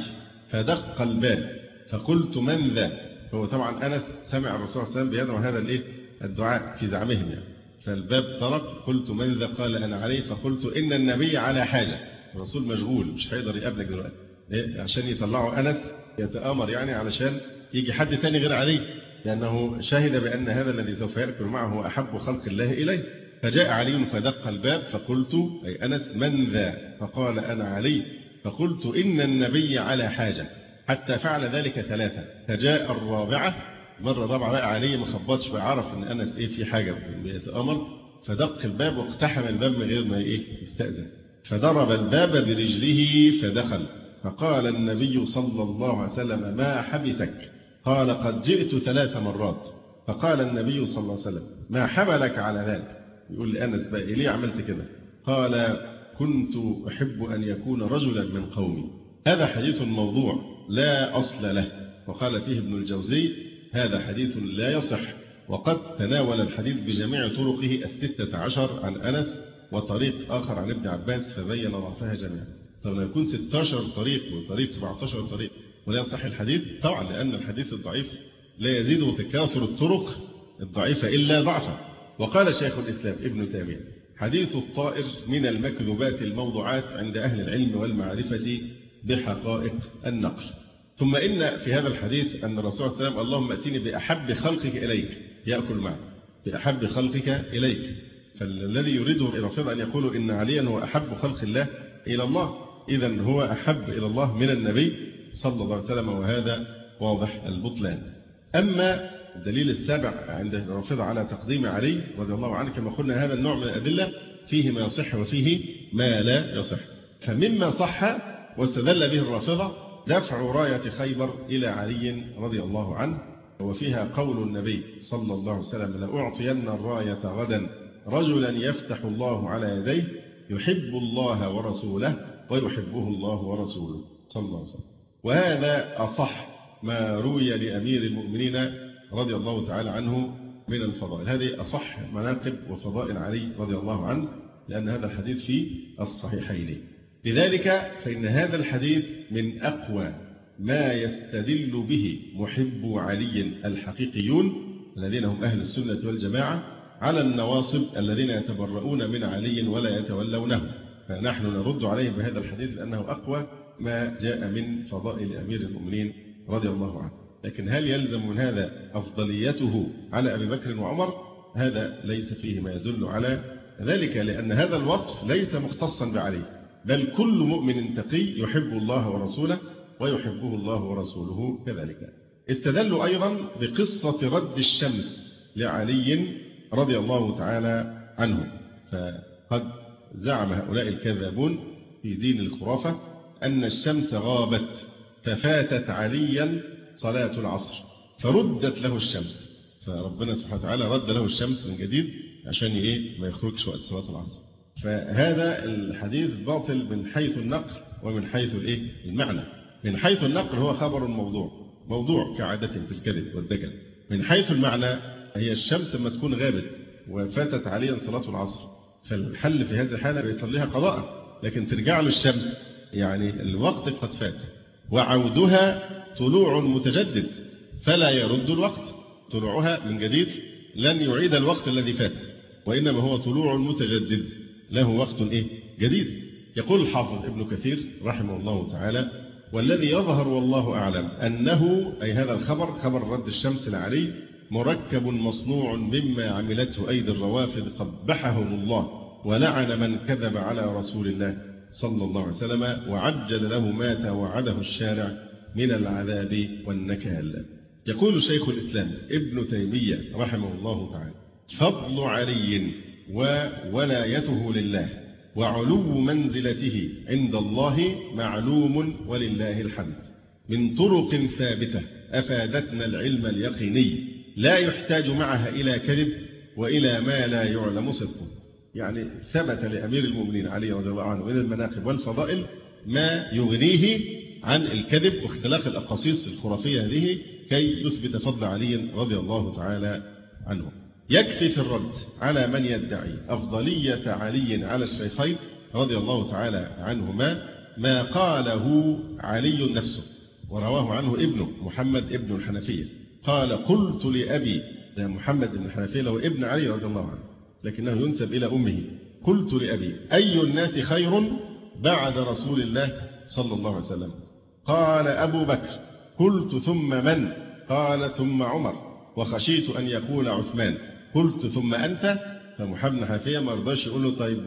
فدق الباب فقلت من ذا؟ هو طبعا أنس سمع الرسول صلى الله عليه وسلم بيدعو هذا الدعاء في زعمهم يعني، فالباب طرق، قلت من ذا؟ قال أنا علي، فقلت إن النبي على حاجة، الرسول مشغول مش هيقدر يقابلك دلوقتي، عشان يطلعوا أنس يتآمر يعني علشان يجي حد تاني غير علي، لأنه شهد بأن هذا الذي سوف يأكل معه أحب خلق الله إليه. فجاء علي فدق الباب فقلت أي أنس من ذا؟ فقال أنا علي، فقلت إن النبي على حاجة، حتى فعل ذلك ثلاثة، فجاء الرابعة، مرة رابعة بقى علي ما خبطش بقى، عرف إن أنس في حاجة بيتأمر، فدق الباب واقتحم الباب من غير ما يستأذن، فضرب الباب برجله فدخل، فقال النبي صلى الله عليه وسلم ما حبسك؟ قال قد جئت 3 مرات. فقال النبي صلى الله عليه وسلم ما حملك على ذلك؟ يقول لأنس بقى ليه عملت كده؟ قال كنت أحب أن يكون رجلا من قومي. هذا حديث موضوع لا أصل له، وقال فيه ابن الجوزي هذا حديث لا يصح، وقد تناول الحديث بجميع طرقه 16 عن أنس وطريق آخر عن ابن عباس فبين ضعفها جميعا. طب لو يكون 16 طريق وطريق 17 طريق ولا يصح الحديث؟ طبعا لأن الحديث الضعيف لا يزيد تكاثر الطرق الضعيفة إلا ضعفا. وقال شيخ الإسلام ابن تيمية حديث الطائر من المكذوبات الموضوعات عند أهل العلم والمعرفة بحقائق النقل. ثم إن في هذا الحديث أن الرسول صلى الله عليه وسلم اللهم ائتني بأحب خلقك إليك يأكل معي، بأحب خلقك إليك، فالذي يريده الرافضة أن يقولوا إن عليا هو أحب خلق الله إلى الله، إذن هو أحب إلى الله من النبي صلى الله عليه وسلم، وهذا واضح البطلان. أما الدليل السابع عند الرافضة على تقديم علي رضي الله عنه كما قلنا هذا النوع من الأدلة فيه ما يصح وفيه ما لا يصح. فمما صح واستدل به الرافضة دفع راية خيبر إلى علي رضي الله عنه، وفيها قول النبي صلى الله عليه وسلم: لأعطين الراية غدا رجلا يفتح الله على يديه يحب الله ورسوله ويحبه الله ورسوله صلى الله عليه وسلم. وهذا أصح ما روي لأمير المؤمنين رضي الله تعالى عنه من الفضائل. هذه أصح مناقب وفضائل علي رضي الله عنه، لأن هذا الحديث في الصحيحين. لذلك فإن هذا الحديث من أقوى ما يستدل به محبو علي الحقيقيون الذين هم أهل السنة والجماعة على النواصب الذين يتبرؤون من علي ولا يتولونه. فنحن نرد عليهم بهذا الحديث لأنه أقوى ما جاء من فضائل أمير المؤمنين رضي الله عنه. لكن هل يلزم من هذا أفضليته على أبي بكر وعمر؟ هذا ليس فيه ما يدل على ذلك، لأن هذا الوصف ليس مختصا بعلي، بل كل مؤمن تقي يحب الله ورسوله ويحبه الله ورسوله كذلك. استدلوا أيضا بقصة رد الشمس لعلي رضي الله تعالى عنه. فقد زعم هؤلاء الكذابون في دين الخرافة أن الشمس غابت ففاتت عليا صلاة العصر فردت له الشمس، فربنا سبحانه وتعالى رد له الشمس من جديد عشان ما يخرجش وقت صلاة العصر. فهذا الحديث باطل من حيث النقل ومن حيث المعنى. من حيث النقل هو خبر موضوع كعادة في الكذب والدجل. من حيث المعنى هي الشمس لما تكون غابت وفاتت عليا صلاة العصر، فالحل في هذه الحالة بيصليها قضاء، لكن ترجع له الشمس يعني الوقت قد فات، وعودها طلوع متجدد فلا يرد الوقت. طلوعها من جديد لن يعيد الوقت الذي فات، وإنما هو طلوع متجدد له وقت جديد. يقول الحافظ ابن كثير رحمه الله تعالى: والذي يظهر والله أعلم أنه أي هذا الخبر، خبر رد الشمس لعلي، مركب مصنوع مما عملته أيدي الروافد قبحهم الله ولعن من كذب على رسول الله صلى الله عليه وسلم وعجل له ما توعده الشارع من العذاب والنكال. يقول شيخ الإسلام ابن تيمية رحمه الله تعالى: فضل علي وولايته لله وعلو منزلته عند الله معلوم ولله الحمد من طرق ثابتة أفادتنا العلم اليقيني لا يحتاج معها إلى كذب وإلى ما لا يعلم صدقه. يعني ثبت لأمير المؤمنين علي رضي الله عنه من المناقب والفضائل ما يغنيه عن الكذب واختلاق الأقاصيص الخرافية هذه كي تثبت فضل علي رضي الله تعالى عنه. يكفي في الرد على من يدعي أفضلية علي على الشيخين رضي الله تعالى عنهما ما قاله علي نفسه، ورواه عنه ابنه محمد ابن الحنفية قال: قلت لأبي، محمد بن الحنفية له ابن علي رضي الله عنه لكنه ينسب إلى أمه، قلت لأبي: أي الناس خير بعد رسول الله صلى الله عليه وسلم؟ قال: أبو بكر. قلت: ثم من؟ قال: ثم عمر، وخشيت أن يقول عثمان. قلت: ثم أنت؟ فمحمد بن الحنفية ما رضاش يقول له طيب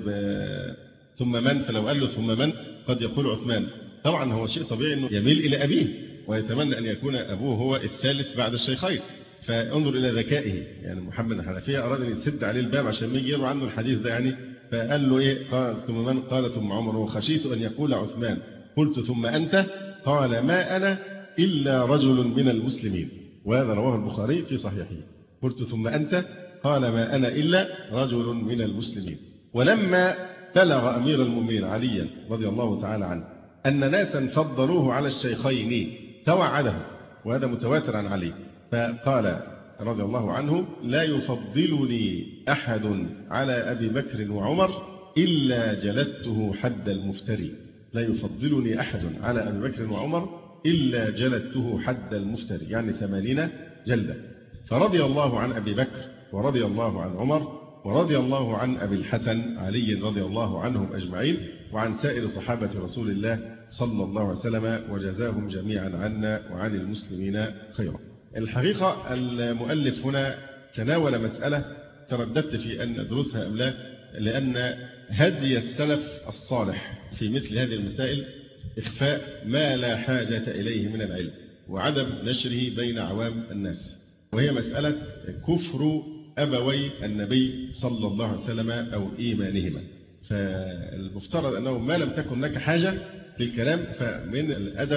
ثم من، فلو قال له ثم من قد يقول عثمان. طبعا هو شيء طبيعي أنه يميل إلى أبيه ويتمنى أن يكون أبوه هو الثالث بعد الشيخين. فانظر إلى ذكائه، يعني محمد بن الحنفية أراد أن يسد عليه الباب عشان ما يجي يروى عنه الحديث ده، يعني فقال له قال: ثم من؟ قال: ثم عمر، وخشيت أن يقول عثمان. قلت: ثم أنت؟ قال: ما أنا إلا رجل من المسلمين. وهذا رواه البخاري في صحيحه. قلت: ثم أنت؟ قال: ما أنا إلا رجل من المسلمين. ولما بلغ أمير المؤمنين عليا رضي الله تعالى عنه أن ناسا فضلوه على الشيخين توعده، وهذا متواتر عن علي، فقال رضي الله عنه: لا يفضلني أحد على أبي بكر وعمر إلا جلدته حد المفتري. لا يفضلني أحد على أبي بكر وعمر إلا جلدته حد المفتري، يعني 80 جلدة. فرضي الله عن أبي بكر ورضي الله عن عمر ورضي الله عن أبي الحسن علي رضي الله عنهم أجمعين وعن سائر صحابة رسول الله صلى الله عليه وسلم، وجزاهم جميعا عنا وعن المسلمين خيرا. الحقيقة المؤلف هنا تناول مسألة ترددت في أن أدرسها أم لا، لأن هدي السلف الصالح في مثل هذه المسائل إخفاء ما لا حاجة إليه من العلم وعدم نشره بين عوام الناس، وهي مسألة كفر أبوي النبي صلى الله عليه وسلم أو إيمانهما. فالمفترض أنه ما لم تكن لك حاجة للكلام فمن الأدب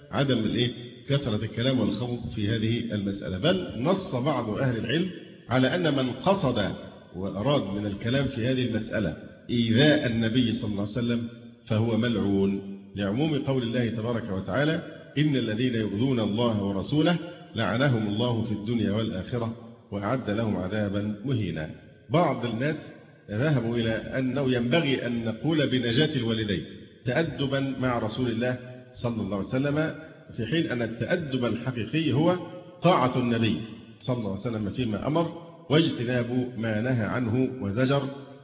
عدم كثرة الكلام والخوض في هذه المسألة. بل نص بعض أهل العلم على أن من قصد وأراد من الكلام في هذه المسألة إيذاء النبي صلى الله عليه وسلم فهو ملعون، لعموم قول الله تبارك وتعالى: إن الذين يؤذون الله ورسوله لعنهم الله في الدنيا والآخرة وأعد لهم عذابا مهينا. بعض الناس ذهبوا إلى أنه ينبغي أن نقول بنجاة الوالدين تأدبا مع رسول الله صلى الله عليه وسلم، في حين أن التأدب الحقيقي هو طاعة النبي صلى الله عليه وسلم فيما أمر، واجتناب ما نهى عنه وزجر،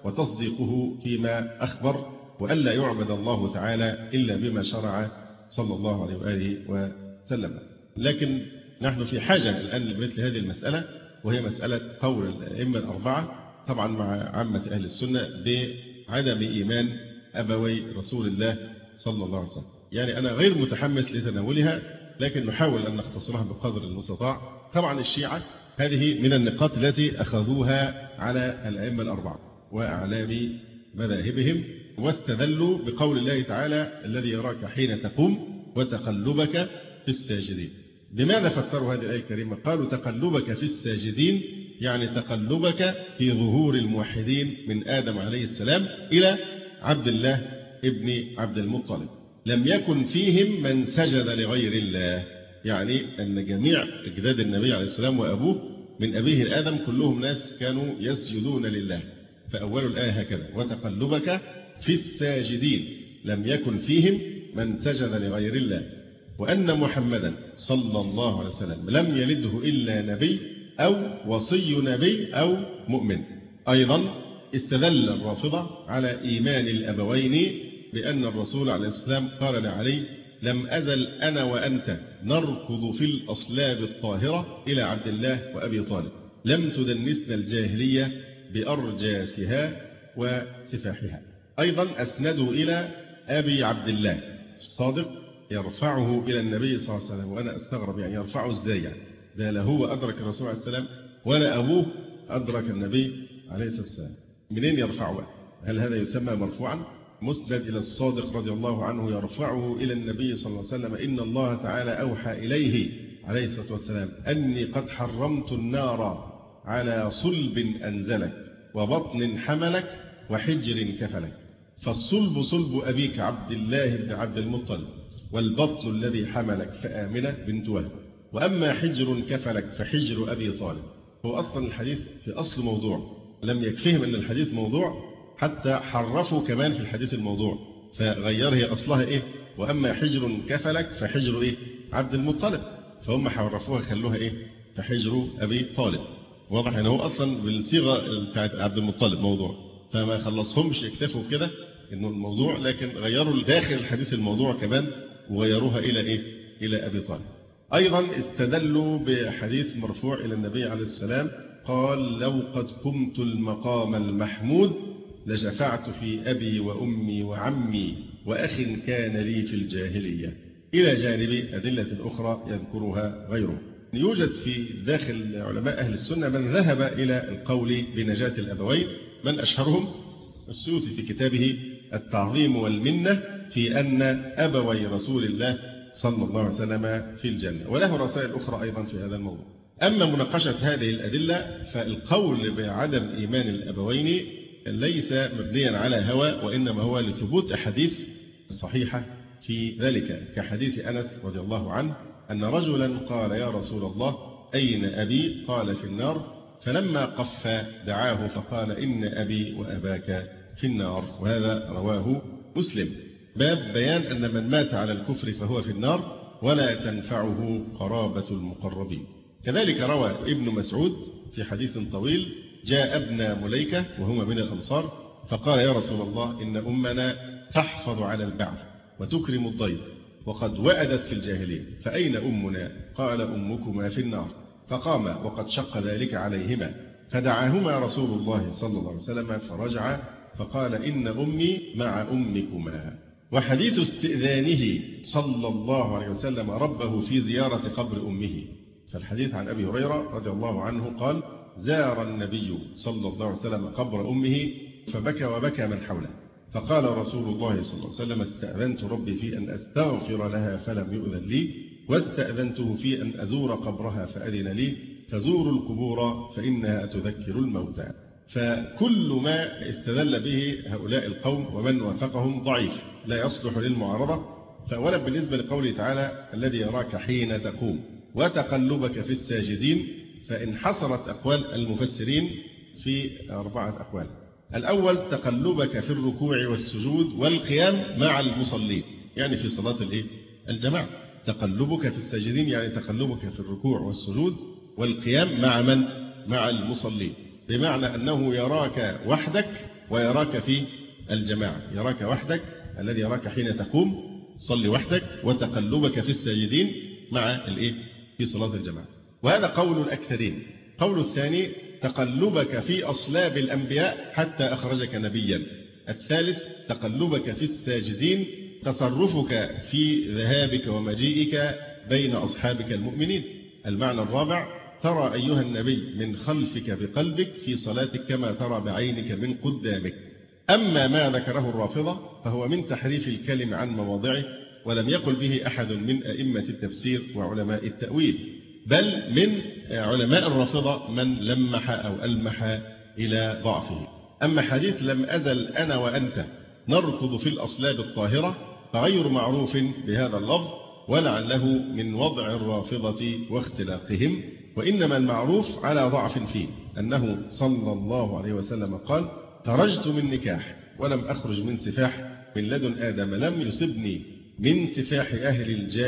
وتصديقه فيما أخبر، وألا يعبد الله تعالى إلا بما شرع صلى الله عليه وآله وسلم. لكن نحن في حاجة الآن لمثل هذه المسألة، وهي مسألة قول الأئمة الأربعة طبعا مع عامة أهل السنة بعدم إيمان أبوي رسول الله صلى الله عليه وسلم. يعني أنا غير متحمس لتناولها، لكن نحاول أن نختصرها بقدر المستطاع. طبعا الشيعة هذه من النقاط التي أخذوها على الأئمة الأربعة وأعلام مذاهبهم، واستدلوا بقول الله تعالى: الذي يراك حين تقوم وتقلبك في الساجدين. بماذا فسروا هذه الآية الكريمة؟ قالوا: تقلبك في الساجدين يعني تقلبك في ظهور الموحدين من آدم عليه السلام إلى عبد الله ابن عبد المطلب. لم يكن فيهم من سجد لغير الله، يعني أن جميع أجداد النبي عليه السلام وأبوه من أبيه الآدم كلهم ناس كانوا يسجدون لله. فأول الآية هكذا: وتقلبك في الساجدين، لم يكن فيهم من سجد لغير الله، وأن محمدا صلى الله عليه وسلم لم يلده إلا نبي أو وصي نبي أو مؤمن. أيضا استدل الرافضة على إيمان الأبوين بأن الرسول عليه السلام قال لعلي: لم أزل أنا وأنت نركض في الأصلاب الطاهرة إلى عبد الله وأبي طالب، لم تدنسنا الجاهلية بأرجاسها وسفاحها. أيضا أسندوا إلى أبي عبد الله الصادق يرفعه إلى النبي صلى الله عليه وسلم، وأنا أستغرب يعني يرفعه إزاي؟ يعني ده لا هو أدرك الرسول عليه السلام ولا أبوه أدرك النبي عليه الصلاة والسلام، منين يرفعه؟ هل هذا يسمى مرفوعا؟ مسند إلى الصادق رضي الله عنه يرفعه إلى النبي صلى الله عليه وسلم: إن الله تعالى أوحى إليه عليه الصلاة والسلام أني قد حرمت النار على صلب أنزلك وبطن حملك وحجر كفلك. فالصلب صلب أبيك عبد الله بن عبد المطلب، والبطن الذي حملك فآمنة بنت وهب، وأما حجر كفلك فحجر أبي طالب. هو أصلا الحديث في أصل موضوع، لم يكفهم أن الحديث موضوع حتى حرفوا كمان في الحديث الموضوع، فغير هي أصلها إيه؟ وأما حجر كفلك فحجر إيه؟ عبد المطلب، فهم حرفوها خلوها إيه؟ فحجر أبي طالب. واضح أنه أصلا بالصيغة بتاعت عبد المطلب موضوع، فما خلصهمش اكتفوا كده إنه الموضوع، لكن غيروا داخل الحديث الموضوع كمان وغيروها إلى إيه؟ إلى أبي طالب. أيضا استدلوا بحديث مرفوع إلى النبي عليه السلام قال: لو قد قمت المقام المحمود لشفعت في أبي وأمي وعمي وأخ كان لي في الجاهلية، إلى جانب أدلة أخرى يذكرها غيره. يوجد في داخل علماء أهل السنة من ذهب إلى القول بنجاة الأبوين، من أشهرهم السيوطي في كتابه التعظيم والمنة في أن أبوي رسول الله صلى الله عليه وسلم في الجنة، وله رسائل أخرى أيضا في هذا الموضوع. أما مناقشة هذه الأدلة فالقول بعدم إيمان الأبوين ليس مبنيا على هوى، وإنما هو لثبوت أحاديث صحيحة في ذلك، كحديث أنس رضي الله عنه أن رجلا قال: يا رسول الله أين أبي؟ قال: في النار. فلما قف دعاه فقال: إن أبي وأباك في النار. وهذا رواه مسلم. باب بيان أن من مات على الكفر فهو في النار ولا تنفعه قرابة المقربين. كذلك روى ابن مسعود في حديث طويل: جاء ابن مليكة وهما من الأنصار فقال: يا رسول الله إن أمنا تحفظ على البعل وتكرم الضيف وقد وأدت في الجاهلية، فأين أمنا؟ قال: أمكما في النار. فقام وقد شق ذلك عليهما، فدعاهما رسول الله صلى الله عليه وسلم فرجع فقال: إن أمي مع أمكما. وحديث استئذانه صلى الله عليه وسلم ربه في زيارة قبر أمه. فالحديث عن أبي هريرة رضي الله عنه قال: زار النبي صلى الله عليه وسلم قبر أمه فبكى وبكى من حوله، فقال رسول الله صلى الله عليه وسلم: استأذنت ربي في أن أستغفر لها فلم يؤذن لي، واستأذنته في أن أزور قبرها فأذن لي، فزوروا القبور فإنها تذكر الموتى. فكل ما استدل به هؤلاء القوم ومن وافقهم ضعيف لا يصلح للمعارضة. فأولا بالنسبة لقوله تعالى: الذي يراك حين تقوم وتقلبك في الساجدين، فإن حصرت أقوال المفسرين في 4 أقوال. الأول: تقلبك في الركوع والسجود والقيام مع المصلين، يعني في صلاة الجماعة. تقلبك في الساجدين يعني تقلبك في الركوع والسجود والقيام مع من؟ مع المصلين، بمعنى أنه يراك وحدك ويراك في الجماعة. يراك وحدك الذي يراك حين تقوم صلي وحدك، وتقلبك في الساجدين مع في صلاة الجماعة. وهذا قول الأكثرين. قول الثاني: تقلبك في أصلاب الأنبياء حتى أخرجك نبيا. الثالث: تقلبك في الساجدين تصرفك في ذهابك ومجيئك بين أصحابك المؤمنين. المعنى الرابع: ترى أيها النبي من خلفك بقلبك في صلاتك كما ترى بعينك من قدامك. أما ما ذكره الرافضة فهو من تحريف الكلم عن مواضعه، ولم يقل به أحد من أئمة التفسير وعلماء التأويل، بل من علماء الرافضة من لمح أو ألمح إلى ضعفه. أما حديث لم أزل أنا وأنت نركض في الأصلاب الطاهرة فغير معروف بهذا اللفظ، ولعله من وضع الرافضة واختلاقهم، وإنما المعروف على ضعف فيه أنه صلى الله عليه وسلم قال: خرجت من نكاح ولم أخرج من سفاح، من لدن آدم لم يصبني من سفاح أهل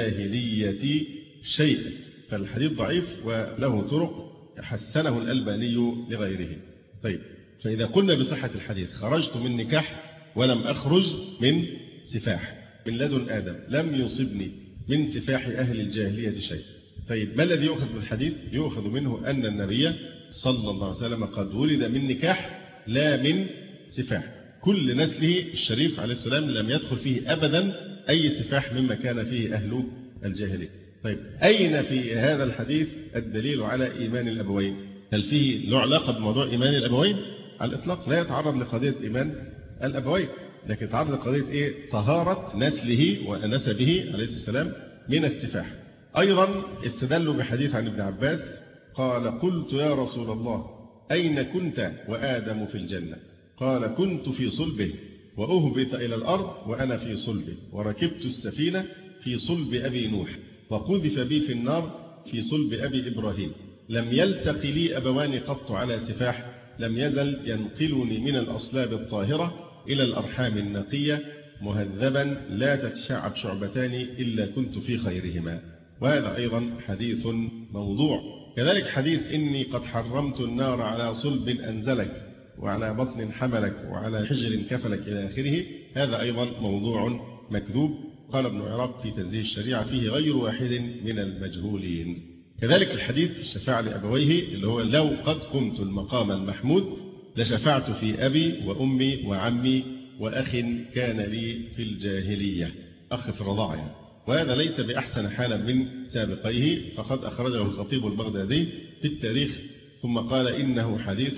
الجاهلية شيء. فالحديث ضعيف وله طرق حسنه الألباني لغيره. طيب، فإذا قلنا بصحة الحديث: خرجت من نكاح ولم أخرج من سفاح، من لدن آدم لم يصبني من سفاح أهل الجاهلية شيء. طيب، ما الذي يؤخذ من الحديث؟ يؤخذ منه أن النبي صلى الله عليه وسلم قد ولد من نكاح لا من سفاح. كل نسله الشريف عليه السلام لم يدخل فيه أبدا أي سفاح مما كان فيه أهل الجاهلية. طيب، أين في هذا الحديث الدليل على إيمان الأبوين؟ هل فيه له علاقة بموضوع إيمان الأبوين؟ على الإطلاق لا يتعرض لقضية إيمان الأبوين، لكن يتعرض لقضية طهارة نسله ونسبه عليه السلام من السفاح. أيضا استدلوا بحديث عن ابن عباس قال: قلت يا رسول الله أين كنت وآدم في الجنة؟ قال: كنت في صلبه، وأهبط إلى الأرض وأنا في صلبه، وركبت السفينة في صلب أبي نوح، وقذف بي في النار في صلب أبي إبراهيم. لم يلتقي لي أبوان قط على سفاح، لم يزل ينقلني من الأصلاب الطاهرة إلى الأرحام النقية مهذبا لا تتشعب شعبتان إلا كنت في خيرهما. وهذا أيضا حديث موضوع. كذلك حديث: إني قد حرمت النار على صلب أنزلك وعلى بطن حملك وعلى حجر كفلك إلى آخره. هذا أيضا موضوع مكذوب. قال ابن عراق في تنزيه الشريعة: فيه غير واحد من المجهولين. كذلك الحديث في الشفاعة لأبويه اللي هو: لو قد قمت المقام المحمود لشفعت في أبي وأمي وعمي وأخ كان لي في الجاهلية، أخ في الرضاعة يعني. وهذا ليس بأحسن حالا من سابقيه، فقد أخرجه الخطيب البغدادي في التاريخ ثم قال: إنه حديث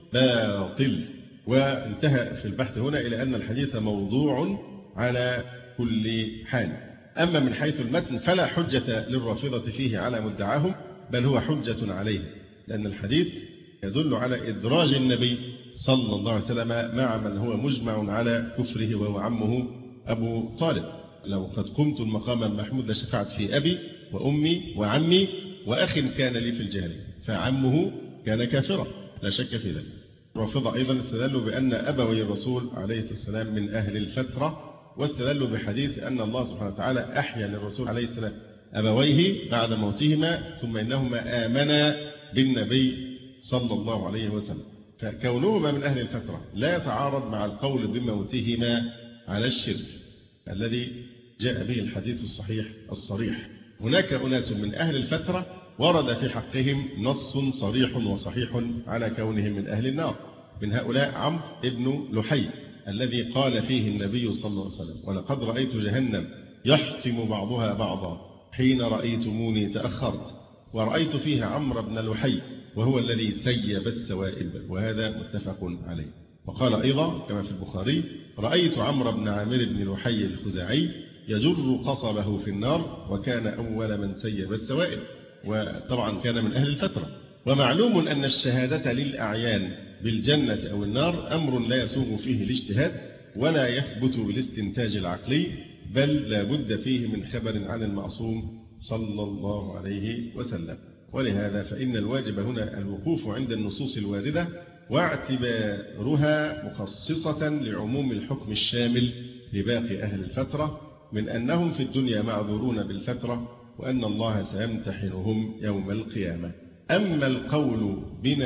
باطل. وانتهى في البحث هنا إلى أن الحديث موضوع على كل حال. أما من حيث المتن فلا حجة للرافضة فيه على مدعاهم، بل هو حجة عليه، لأن الحديث يدل على إدراج النبي صلى الله عليه وسلم مع من هو مجمع على كفره وهو عمه أبو طالب. لو قد قمت المقام المحمود لشفعت في أبي وأمي وعمي وأخ كان لي في الجاهلية، فعمه كان كافرا لا شك في ذلك. الرافضة أيضا استدلوا بأن أبوي الرسول عليه الصلاة والسلام من أهل الفترة، واستدلوا بحديث أن الله سبحانه وتعالى أحيا للرسول عليه السلام أبويه بعد موتهما ثم إنهما آمنا بالنبي صلى الله عليه وسلم. فكونهما من أهل الفترة لا يتعارض مع القول بموتهما على الشرك الذي جاء به الحديث الصحيح الصريح. هناك أناس من أهل الفترة ورد في حقهم نص صريح وصحيح على كونهم من أهل النار. من هؤلاء عمرو بن لحي الذي قال فيه النبي صلى الله عليه وسلم: ولقد رأيت جهنم يحطم بعضها بعضا حين رأيتموني تأخرت. ورأيت فيها عمرو بن لحي وهو الذي سيب السوائب، وهذا متفق عليه. وقال أيضا كما في البخاري: رأيت عمرو بن عامر بن لحي الخزاعي يجر قصبه في النار، وكان أول من سيب السوائب، وطبعا كان من أهل الفترة. ومعلوم أن الشهادة للأعيان بالجنة أو النار أمر لا يسوغ فيه الاجتهاد ولا يثبت بالاستنتاج العقلي، بل لا بد فيه من خبر عن المعصوم صلى الله عليه وسلم. ولهذا فإن الواجب هنا الوقوف عند النصوص الواردة واعتبارها مخصصة لعموم الحكم الشامل لباقي أهل الفترة من أنهم في الدنيا معذورون بالفترة، وأن الله سيمتحنهم يوم القيامة. أما القول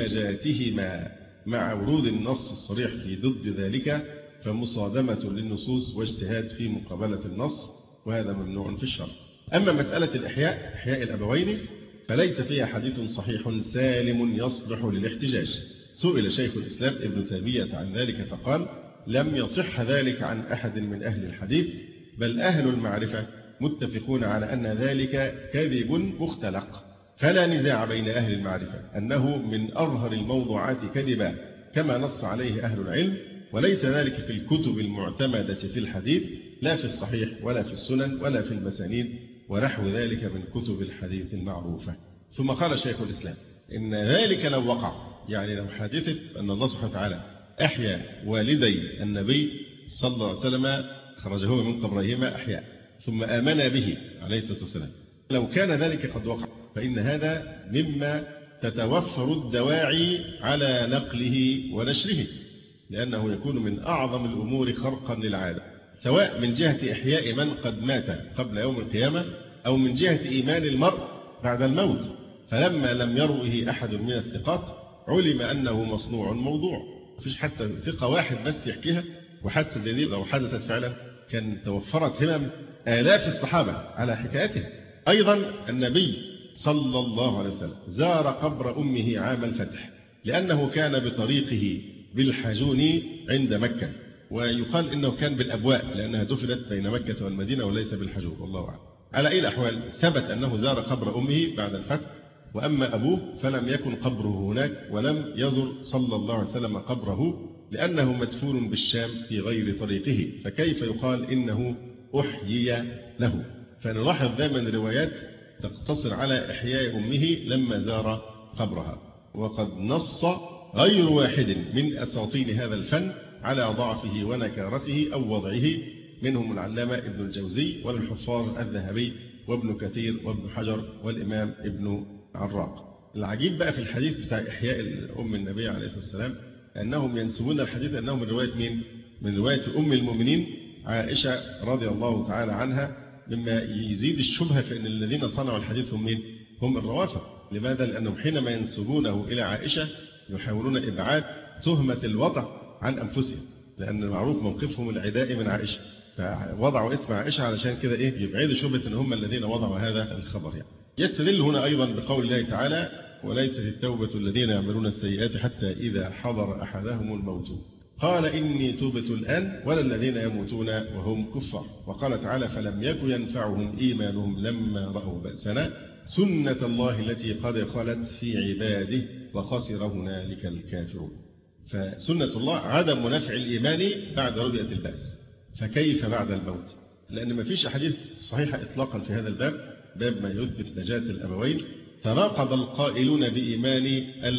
بنجاتهما مع ورود النص الصريح في ضد ذلك فمصادمة للنصوص واجتهاد في مقابلة النص، وهذا ممنوع في الشرع. أما مسألة الإحياء، إحياء الأبوين، فليس فيها حديث صحيح سالم يصلح للاحتجاج. سئل شيخ الإسلام ابن تيمية عن ذلك فقال: لم يصح ذلك عن أحد من أهل الحديث، بل أهل المعرفة متفقون على أن ذلك كذب مختلق، فلا نزاع بين أهل المعرفة أنه من أظهر الموضوعات كذبا كما نص عليه أهل العلم، وليس ذلك في الكتب المعتمدة في الحديث، لا في الصحيح ولا في السنن ولا في المسانيد ونحو ذلك من كتب الحديث المعروفة. ثم قال شيخ الإسلام: إن ذلك لو وقع، يعني لو حادثت أن الله سبحانه وتعالى أحيا والدي النبي صلى الله عليه وسلم، خرجهما من قبريهما أحياء، ثم آمن به عليه الصلاة والسلام، لو كان ذلك قد وقع فإن هذا مما تتوفر الدواعي على نقله ونشره، لأنه يكون من أعظم الأمور خرقا للعادة، سواء من جهة إحياء من قد مات قبل يوم القيامة أو من جهة إيمان المرء بعد الموت. فلما لم يروه أحد من الثقات علم أنه مصنوع موضوع، مفيش حتى ثقة واحد بس يحكيها، وحادثة زي دي لو حدثت فعلا كان توفرت همم آلاف الصحابة على حكايتها. أيضا النبي صلى الله عليه وسلم زار قبر أمه عام الفتح، لأنه كان بطريقه بالحجون عند مكة، ويقال إنه كان بالأبواء لأنها دفنت بين مكة والمدينة وليس بالحجون، والله أعلم. على أي الأحوال ثبت أنه زار قبر أمه بعد الفتح، وأما أبوه فلم يكن قبره هناك، ولم يزر صلى الله عليه وسلم قبره لأنه مدفون بالشام في غير طريقه، فكيف يقال إنه أحيي له؟ فنلاحظ دائما روايات تقتصر على إحياء أمه لما زار قبرها. وقد نص غير واحد من أساطين هذا الفن على ضعفه ونكارته أو وضعه، منهم العلامة ابن الجوزي والحفاظ الذهبي وابن كثير وابن حجر والإمام ابن عراق. العجيب بقى في الحديث بتاع إحياء أم النبي عليه الصلاة والسلام أنهم ينسبون الحديث أنه من رواية مين؟ من رواية أم المؤمنين عائشة رضي الله تعالى عنها، مما يزيد الشبهة في أن الذين صنعوا الحديث هم مين؟ هم الروافض. لماذا؟ لأنهم حينما ينسبونه إلى عائشة يحاولون إبعاد تهمة الوضع عن أنفسهم، لأن المعروف موقفهم العدائي من عائشة، فوضعوا اسم عائشة علشان كده يبعدوا شبهة أن هم الذين وضعوا هذا الخبر. يستدل هنا أيضا بقول الله تعالى: وليست التوبة الذين يعملون السيئات حتى إذا حضر أحدهم الموت قال إني تبت الآن ولا الذين يموتون وهم كفار. وقال تعالى: فلم يكن ينفعهم إيمانهم لما رأوا بأسنا سنة الله التي قد خلت في عباده وخسر هنالك الكافرون. فسنة الله عدم نفع الإيمان بعد رؤية البأس، فكيف بعد الموت؟ لأن ما فيش أحاديث صحيحة إطلاقا في هذا الباب، باب ما يثبت نجاة الأبوين. تناقض القائلون بإيمان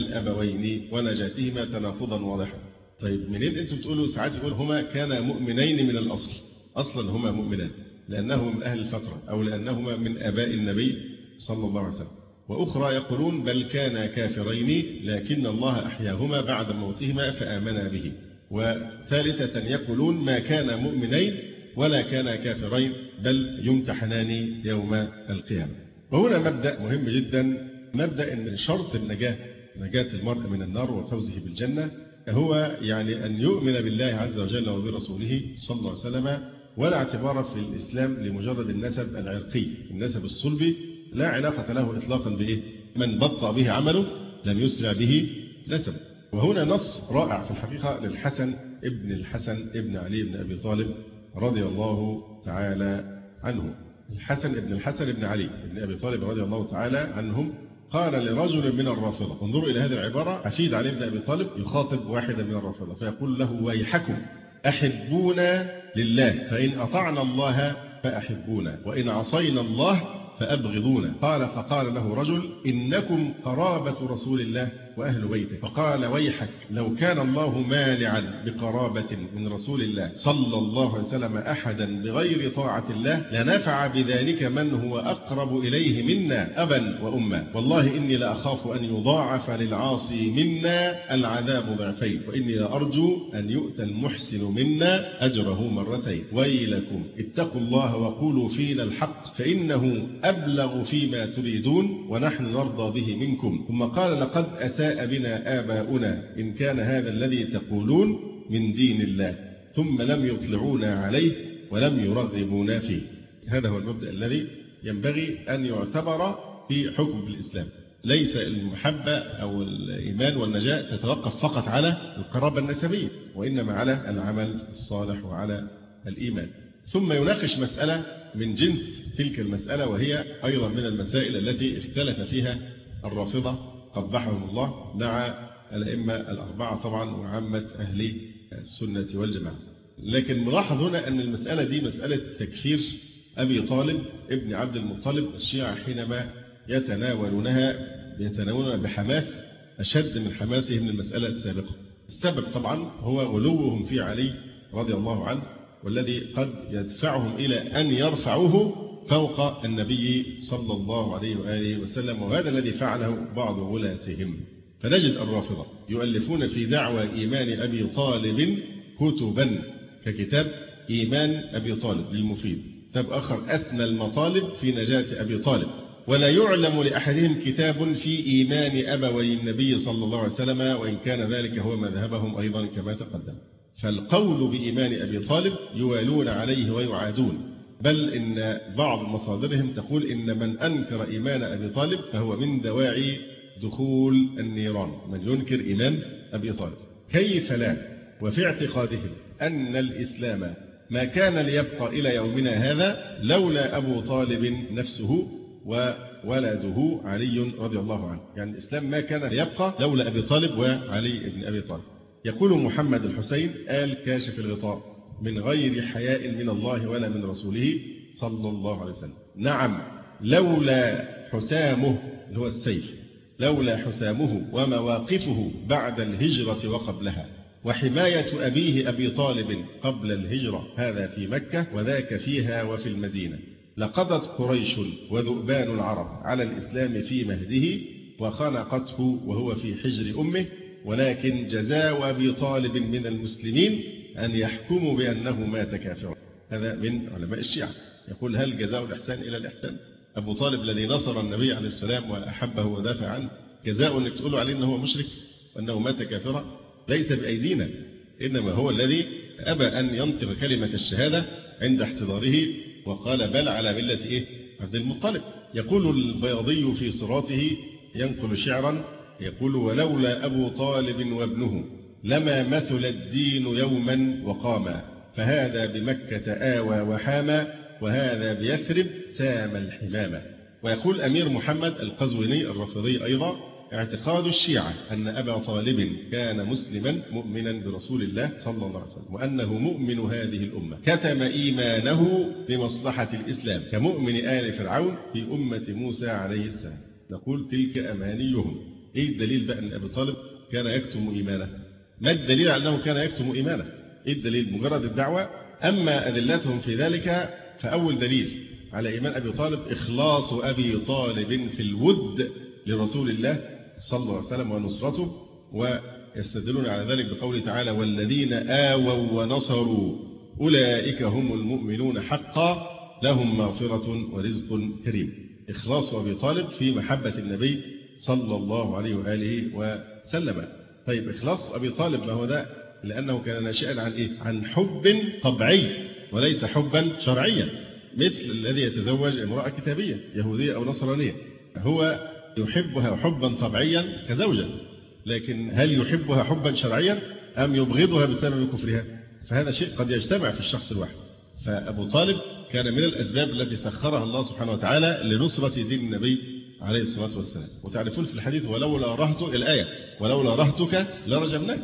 الأبوين ونجاتهما تناقضا واضحا. طيب منين أنتم تقولوا ساعات يقول هما كانا مؤمنين من الأصل، أصلا هما مؤمنان لأنهما من أهل الفترة أو لأنهما من آباء النبي صلى الله عليه وسلم، وأخرى يقولون بل كانا كافرين لكن الله أحياهما بعد موتهما فآمنا به، وثالثة يقولون ما كانا مؤمنين ولا كانا كافرين بل يمتحنان يوم القيامة. وهنا مبدأ مهم جدا، مبدأ أن شرط النجاة، نجاة المرء من النار وفوزه بالجنة، هو يعني أن يؤمن بالله عز وجل وبرسوله صلى الله عليه وسلم، ولا اعتبار في الإسلام لمجرد النسب العرقي، النسب الصلبي لا علاقة له إطلاقا بإيه؟ من بطأ به عمله لم يسرع به نسب. وهنا نص رائع في الحقيقة للحسن ابن الحسن ابن علي بن أبي طالب رضي الله تعالى عنه. الحسن ابن الحسن ابن علي ابن أبي طالب رضي الله تعالى عنهم قال لرجل من الرافضة، انظروا إلى هذه العبارة، حفيد علي بن أبي طالب يخاطب واحدا من الرافضة فيقول له: ويحكم أحبونا لله، فإن أطعنا الله فأحبونا، وإن عصينا الله فأبغضونا. قال: فقال له رجل: إنكم قرابة رسول الله وأهل بيته. فقال: ويحك، لو كان الله مانعا بقرابة من رسول الله صلى الله عليه وسلم أحدا بغير طاعة الله لنفع بذلك من هو أقرب إليه منا أبا وأما، والله إني لأخاف أن يضاعف للعاصي منا العذاب ضعفين، وإني لأرجو أن يؤتى المحسن منا أجره مرتين، ويلكم اتقوا الله وقولوا فينا الحق فإنه أبلغ فيما تريدون ونحن نرضى به منكم. ثم قال: لقد أساء بنا آباؤنا إن كان هذا الذي تقولون من دين الله، ثم لم يطلعونا عليه ولم يرغبونا فيه. هذا هو المبدأ الذي ينبغي أن يعتبر في حكم الإسلام. ليس المحبة أو الإيمان والنجاة تتوقف فقط على القرابة النسبية، وإنما على العمل الصالح وعلى الإيمان. ثم يناقش مسألة من جنس تلك المسألة، وهي أيضا من المسائل التي اختلف فيها الرافضة قبحهم الله مع الأئمة الأربعة طبعا وعامة أهل السنة والجماعة. لكن ملاحظ هنا أن المسألة دي مسألة تكفير أبي طالب ابن عبد المطلب. الشيعة حينما يتناولونها بحماس أشد من حماسهم للمسألة السابقة. السبب طبعا هو غلوهم في علي رضي الله عنه، والذي قد يدفعهم إلى أن يرفعوه فوق النبي صلى الله عليه وآله وسلم، وهذا الذي فعله بعض غلاتهم. فنجد الرافضة يؤلفون في دعوى إيمان أبي طالب كتبا ككتاب إيمان أبي طالب للمفيد، كتاب آخر أثنى المطالب في نجاة أبي طالب، ولا يعلم لأحدهم كتاب في إيمان أبوي النبي صلى الله عليه وسلم، وإن كان ذلك هو مذهبهم أيضا كما تقدم. فالقول بإيمان أبي طالب يوالون عليه ويعادون، بل إن بعض مصادرهم تقول إن من أنكر إيمان أبي طالب فهو من دواعي دخول النيران، من ينكر إيمان أبي طالب. كيف لا؟ وفي اعتقادهم أن الإسلام ما كان ليبقى إلى يومنا هذا لولا أبو طالب نفسه وولده علي رضي الله عنه، يعني الإسلام ما كان ليبقى لولا أبي طالب وعلي بن أبي طالب. يقول محمد الحسين آل كاشف الغطاء: من غير حياء من الله ولا من رسوله صلى الله عليه وسلم. نعم، لولا حسامه اللي هو السيف، لولا حسامه ومواقفه بعد الهجرة وقبلها، وحماية أبيه أبي طالب قبل الهجرة، هذا في مكة وذاك فيها وفي المدينة، لقضت قريش وذؤبان العرب على الإسلام في مهده وخنقته وهو في حجر أمه، ولكن جزاء أبي طالب من المسلمين أن يحكموا بأنه مات كافرا. هذا من علماء الشيعة يقول: هل جزاء الإحسان إلى الإحسان؟ أبو طالب الذي نصر النبي عليه السلام وأحبه ودافع عنه، جزاء أنك تقولوا عليه أنه مشرك وأنه مات كافرا؟ ليس بأيدينا، إنما هو الذي أبى أن ينطق كلمة الشهادة عند احتضاره وقال: بل على ملة عبد المطلب. يقول البياضي في صراطه ينقل شعرا يقول: ولولا أبو طالب وابنه لما مثل الدين يوما وقاما، فهذا بمكة آوى وحاما، وهذا بيثرب سام الحمامة. ويقول أمير محمد القزويني الرافضي أيضا: اعتقاد الشيعة أن أبا طالب كان مسلما مؤمنا برسول الله صلى الله عليه وسلم، وأنه مؤمن هذه الأمة، كتم إيمانه لمصلحة الإسلام كمؤمن آل فرعون في أمة موسى عليه السلام. نقول: تلك أمانيهم. إيه الدليل بقى أن أبي طالب كان يكتم إيمانه؟ ما الدليل على أنه كان يكتم إيمانه؟ إيه الدليل؟ مجرد الدعوة؟ أما أدلتهم في ذلك فأول دليل على إيمان أبي طالب إخلاص أبي طالب في الود لرسول الله صلى الله عليه وسلم ونصرته، ويستدلون على ذلك بقوله تعالى: والذين آووا ونصروا أولئك هم المؤمنون حقا لهم مغفرة ورزق كريم. إخلاص أبي طالب في محبة النبي صلى الله عليه وآله وسلم. طيب إخلاص أبي طالب ما هو ده؟ لأنه كان ناشئا عن إيه؟ عن حب طبيعي وليس حبا شرعيا، مثل الذي يتزوج امرأة كتابية يهودية أو نصرانية، هو يحبها حبا طبيعيا كزوجة، لكن هل يحبها حبا شرعيا أم يبغضها بسبب كفرها؟ فهذا شيء قد يجتمع في الشخص الواحد. فأبو طالب كان من الأسباب التي سخرها الله سبحانه وتعالى لنصرة دين النبي عليه الصلاة والسلام. وتعرفون في الحديث ولولا رهتك الآية ولولا رهتك لرجمناك.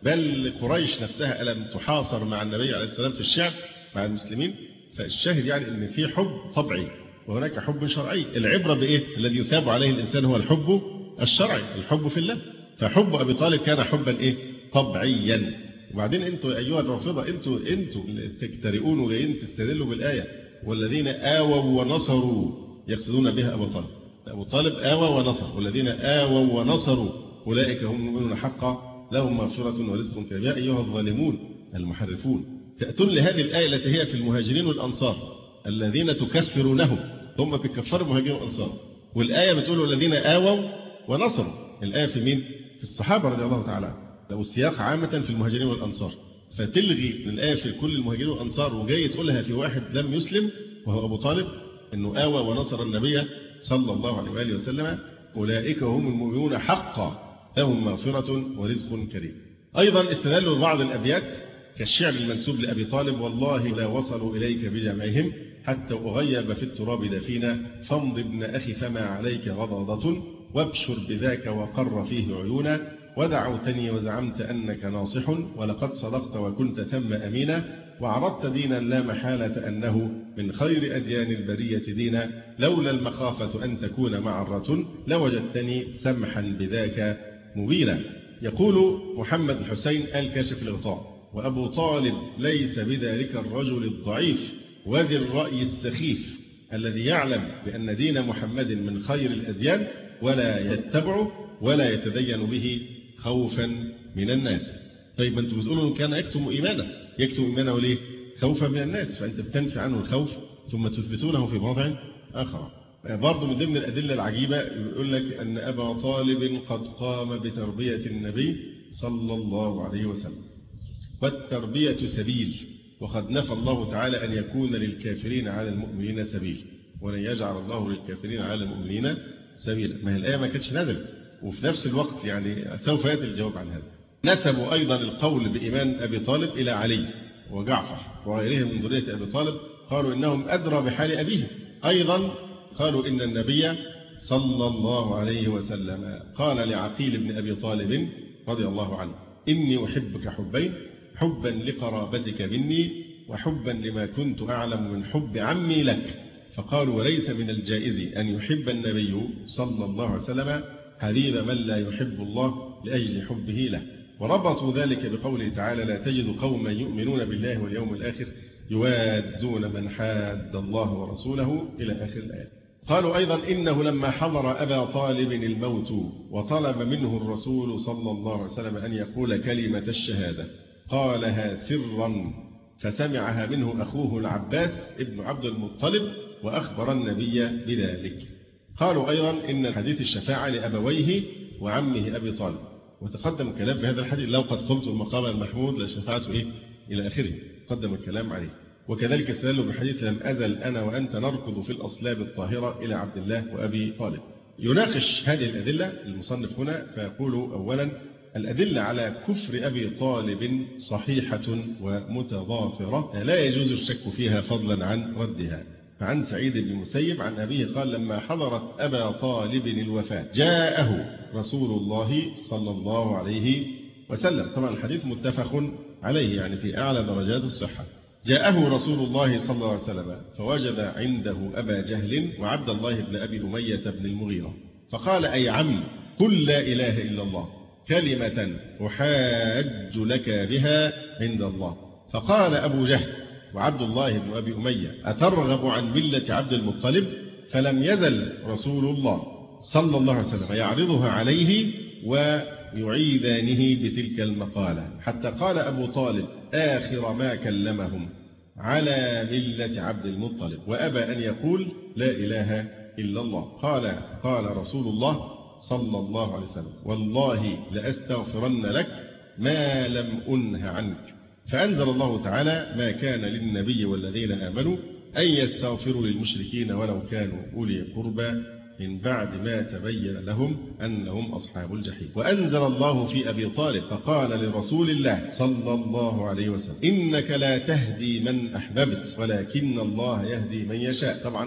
بل قريش نفسها ألم تحاصر مع النبي عليه السلام في الشعب مع المسلمين. فالشاهد يعني أن في حب طبعي وهناك حب شرعي. العبرة بإيه؟ الذي يثاب عليه الإنسان هو الحب الشرعي، الحب في الله. فحب أبي طالب كان حبا إيه؟ طبعيا. وبعدين أنتوا أيها الرافضة أنتوا تجترئون وجايين تستدلوا بالآية والذين آووا ونصروا يقصدون بها أبو طالب. أبو طالب آوى ونصر، والذين آووا ونصروا أولئك هم المؤمنون حقا لهم مغفرة ورزق كريم. يا أيها الظالمون المحرفون تأتون لهذه الآية التي هي في المهاجرين والأنصار الذين تكفرونهم. هم بيكفروا المهاجرين والأنصار، والآية بتقول الذين آووا ونصروا. الآية في مين؟ في الصحابة رضي الله تعالى عنهم. لو السياق عامة في المهاجرين والأنصار، فتلغي الآية في كل المهاجرين والأنصار وجاي تقولها في واحد لم يسلم وهو أبو طالب إنه آوى ونصر النبي صلى الله عليه وآله وسلم أولئك هم المؤمنون حقا لهم مغفرة ورزق كريم. أيضا استدلوا بعض الأبيات كالشعر المنسوب لأبي طالب والله لا وصلوا إليك بجمعهم حتى أغيب في التراب دفينا فامض ابن أخي فما عليك غضاضة وابشر بذاك وقر فيه عيونا ودعوتني وزعمت أنك ناصح ولقد صدقت وكنت ثم أمينا وعرضت دينا لا محالة أنه من خير أديان البرية دينا لولا المخافة أن تكون معرة لوجدتني سمحا بذاك مبينا. يقول محمد الحسين الكاشف الغطاء وأبو طالب ليس بذلك الرجل الضعيف وذي الرأي السخيف الذي يعلم بأن دين محمد من خير الأديان ولا يتبعه ولا يتدين به خوفا من الناس. طيب أنتم بتقولوا كان يكتم إيمانه ليه؟ خوفا من الناس. فأنت بتنفي عنه الخوف ثم تثبتونه في موضع آخر. برضو من ضمن الأدلة العجيبة يقول لك أن أبا طالب قد قام بتربية النبي صلى الله عليه وسلم والتربية سبيل وقد نفى الله تعالى أن يكون للكافرين على المؤمنين سبيل ولن يجعل الله للكافرين على المؤمنين سبيلا. ما هي الآية ما كانتش نازلة وفي نفس الوقت يعني سوف يأتي الجواب عن هذا. نسبوا أيضا القول بإيمان أبي طالب إلى علي وجعفر وغيرهم من ذرية أبي طالب. قالوا إنهم أدرى بحال أبيهم. أيضا قالوا إن النبي صلى الله عليه وسلم قال لعقيل بن أبي طالب رضي الله عنه إني أحبك حبين حبا لقرابتك مني وحبا لما كنت أعلم من حب عمي لك. فقالوا وليس من الجائز أن يحب النبي صلى الله عليه وسلم حبيب من لا يحب الله لأجل حبه له. وربطوا ذلك بقوله تعالى لا تجد قوما يؤمنون بالله واليوم الآخر يوادون من حاد الله ورسوله إلى آخر الآية. قالوا أيضا إنه لما حضر أبا طالب الموت وطلب منه الرسول صلى الله عليه وسلم أن يقول كلمة الشهادة قالها سرا فسمعها منه أخوه العباس ابن عبد المطلب وأخبر النبي بذلك. قالوا أيضا إن حديث الشفاعة لأبويه وعمه أبي طالب وتقدم الكلام في هذا الحديث لو قد قمت المقام المحمود لشفاعته إلى آخره قدم الكلام عليه. وكذلك استدلوا بحديث لم أزل أنا وأنت نركض في الأصلاب الطاهرة إلى عبد الله وأبي طالب. يناقش هذه الأدلة المصنف هنا فيقول أولا الأدلة على كفر أبي طالب صحيحة ومتضافرة لا يجوز الشك فيها فضلا عن ردها. فعن سعيد بن المسيب عن أبيه قال لما حضرت أبا طالب الوفاة جاءه رسول الله صلى الله عليه وسلم. طبعا الحديث متفق عليه يعني في أعلى درجات الصحة. جاءه رسول الله صلى الله عليه وسلم فوجد عنده أبا جهل وعبد الله بن أبي أمية بن المغيرة فقال أي عم قل لا إله إلا الله كلمة أحاج لك بها عند الله. فقال أبو جهل وعبد الله بن أبي أمية أترغب عن ملة عبد المطلب؟ فلم يزل رسول الله صلى الله عليه وسلم يعرضها عليه ويعيدانه بتلك المقالة حتى قال أبو طالب آخر ما كلمهم على ملة عبد المطلب وأبى أن يقول لا إله إلا الله. قال رسول الله صلى الله عليه وسلم والله لأستغفرن لك ما لم أنه عنك. فأنزل الله تعالى ما كان للنبي والذين آمنوا أن يستغفروا للمشركين ولو كانوا أولي قربى من بعد ما تبين لهم أنهم أصحاب الجحيم. وأنزل الله في أبي طالب فقال لرسول الله صلى الله عليه وسلم إنك لا تهدي من أحببت ولكن الله يهدي من يشاء. طبعا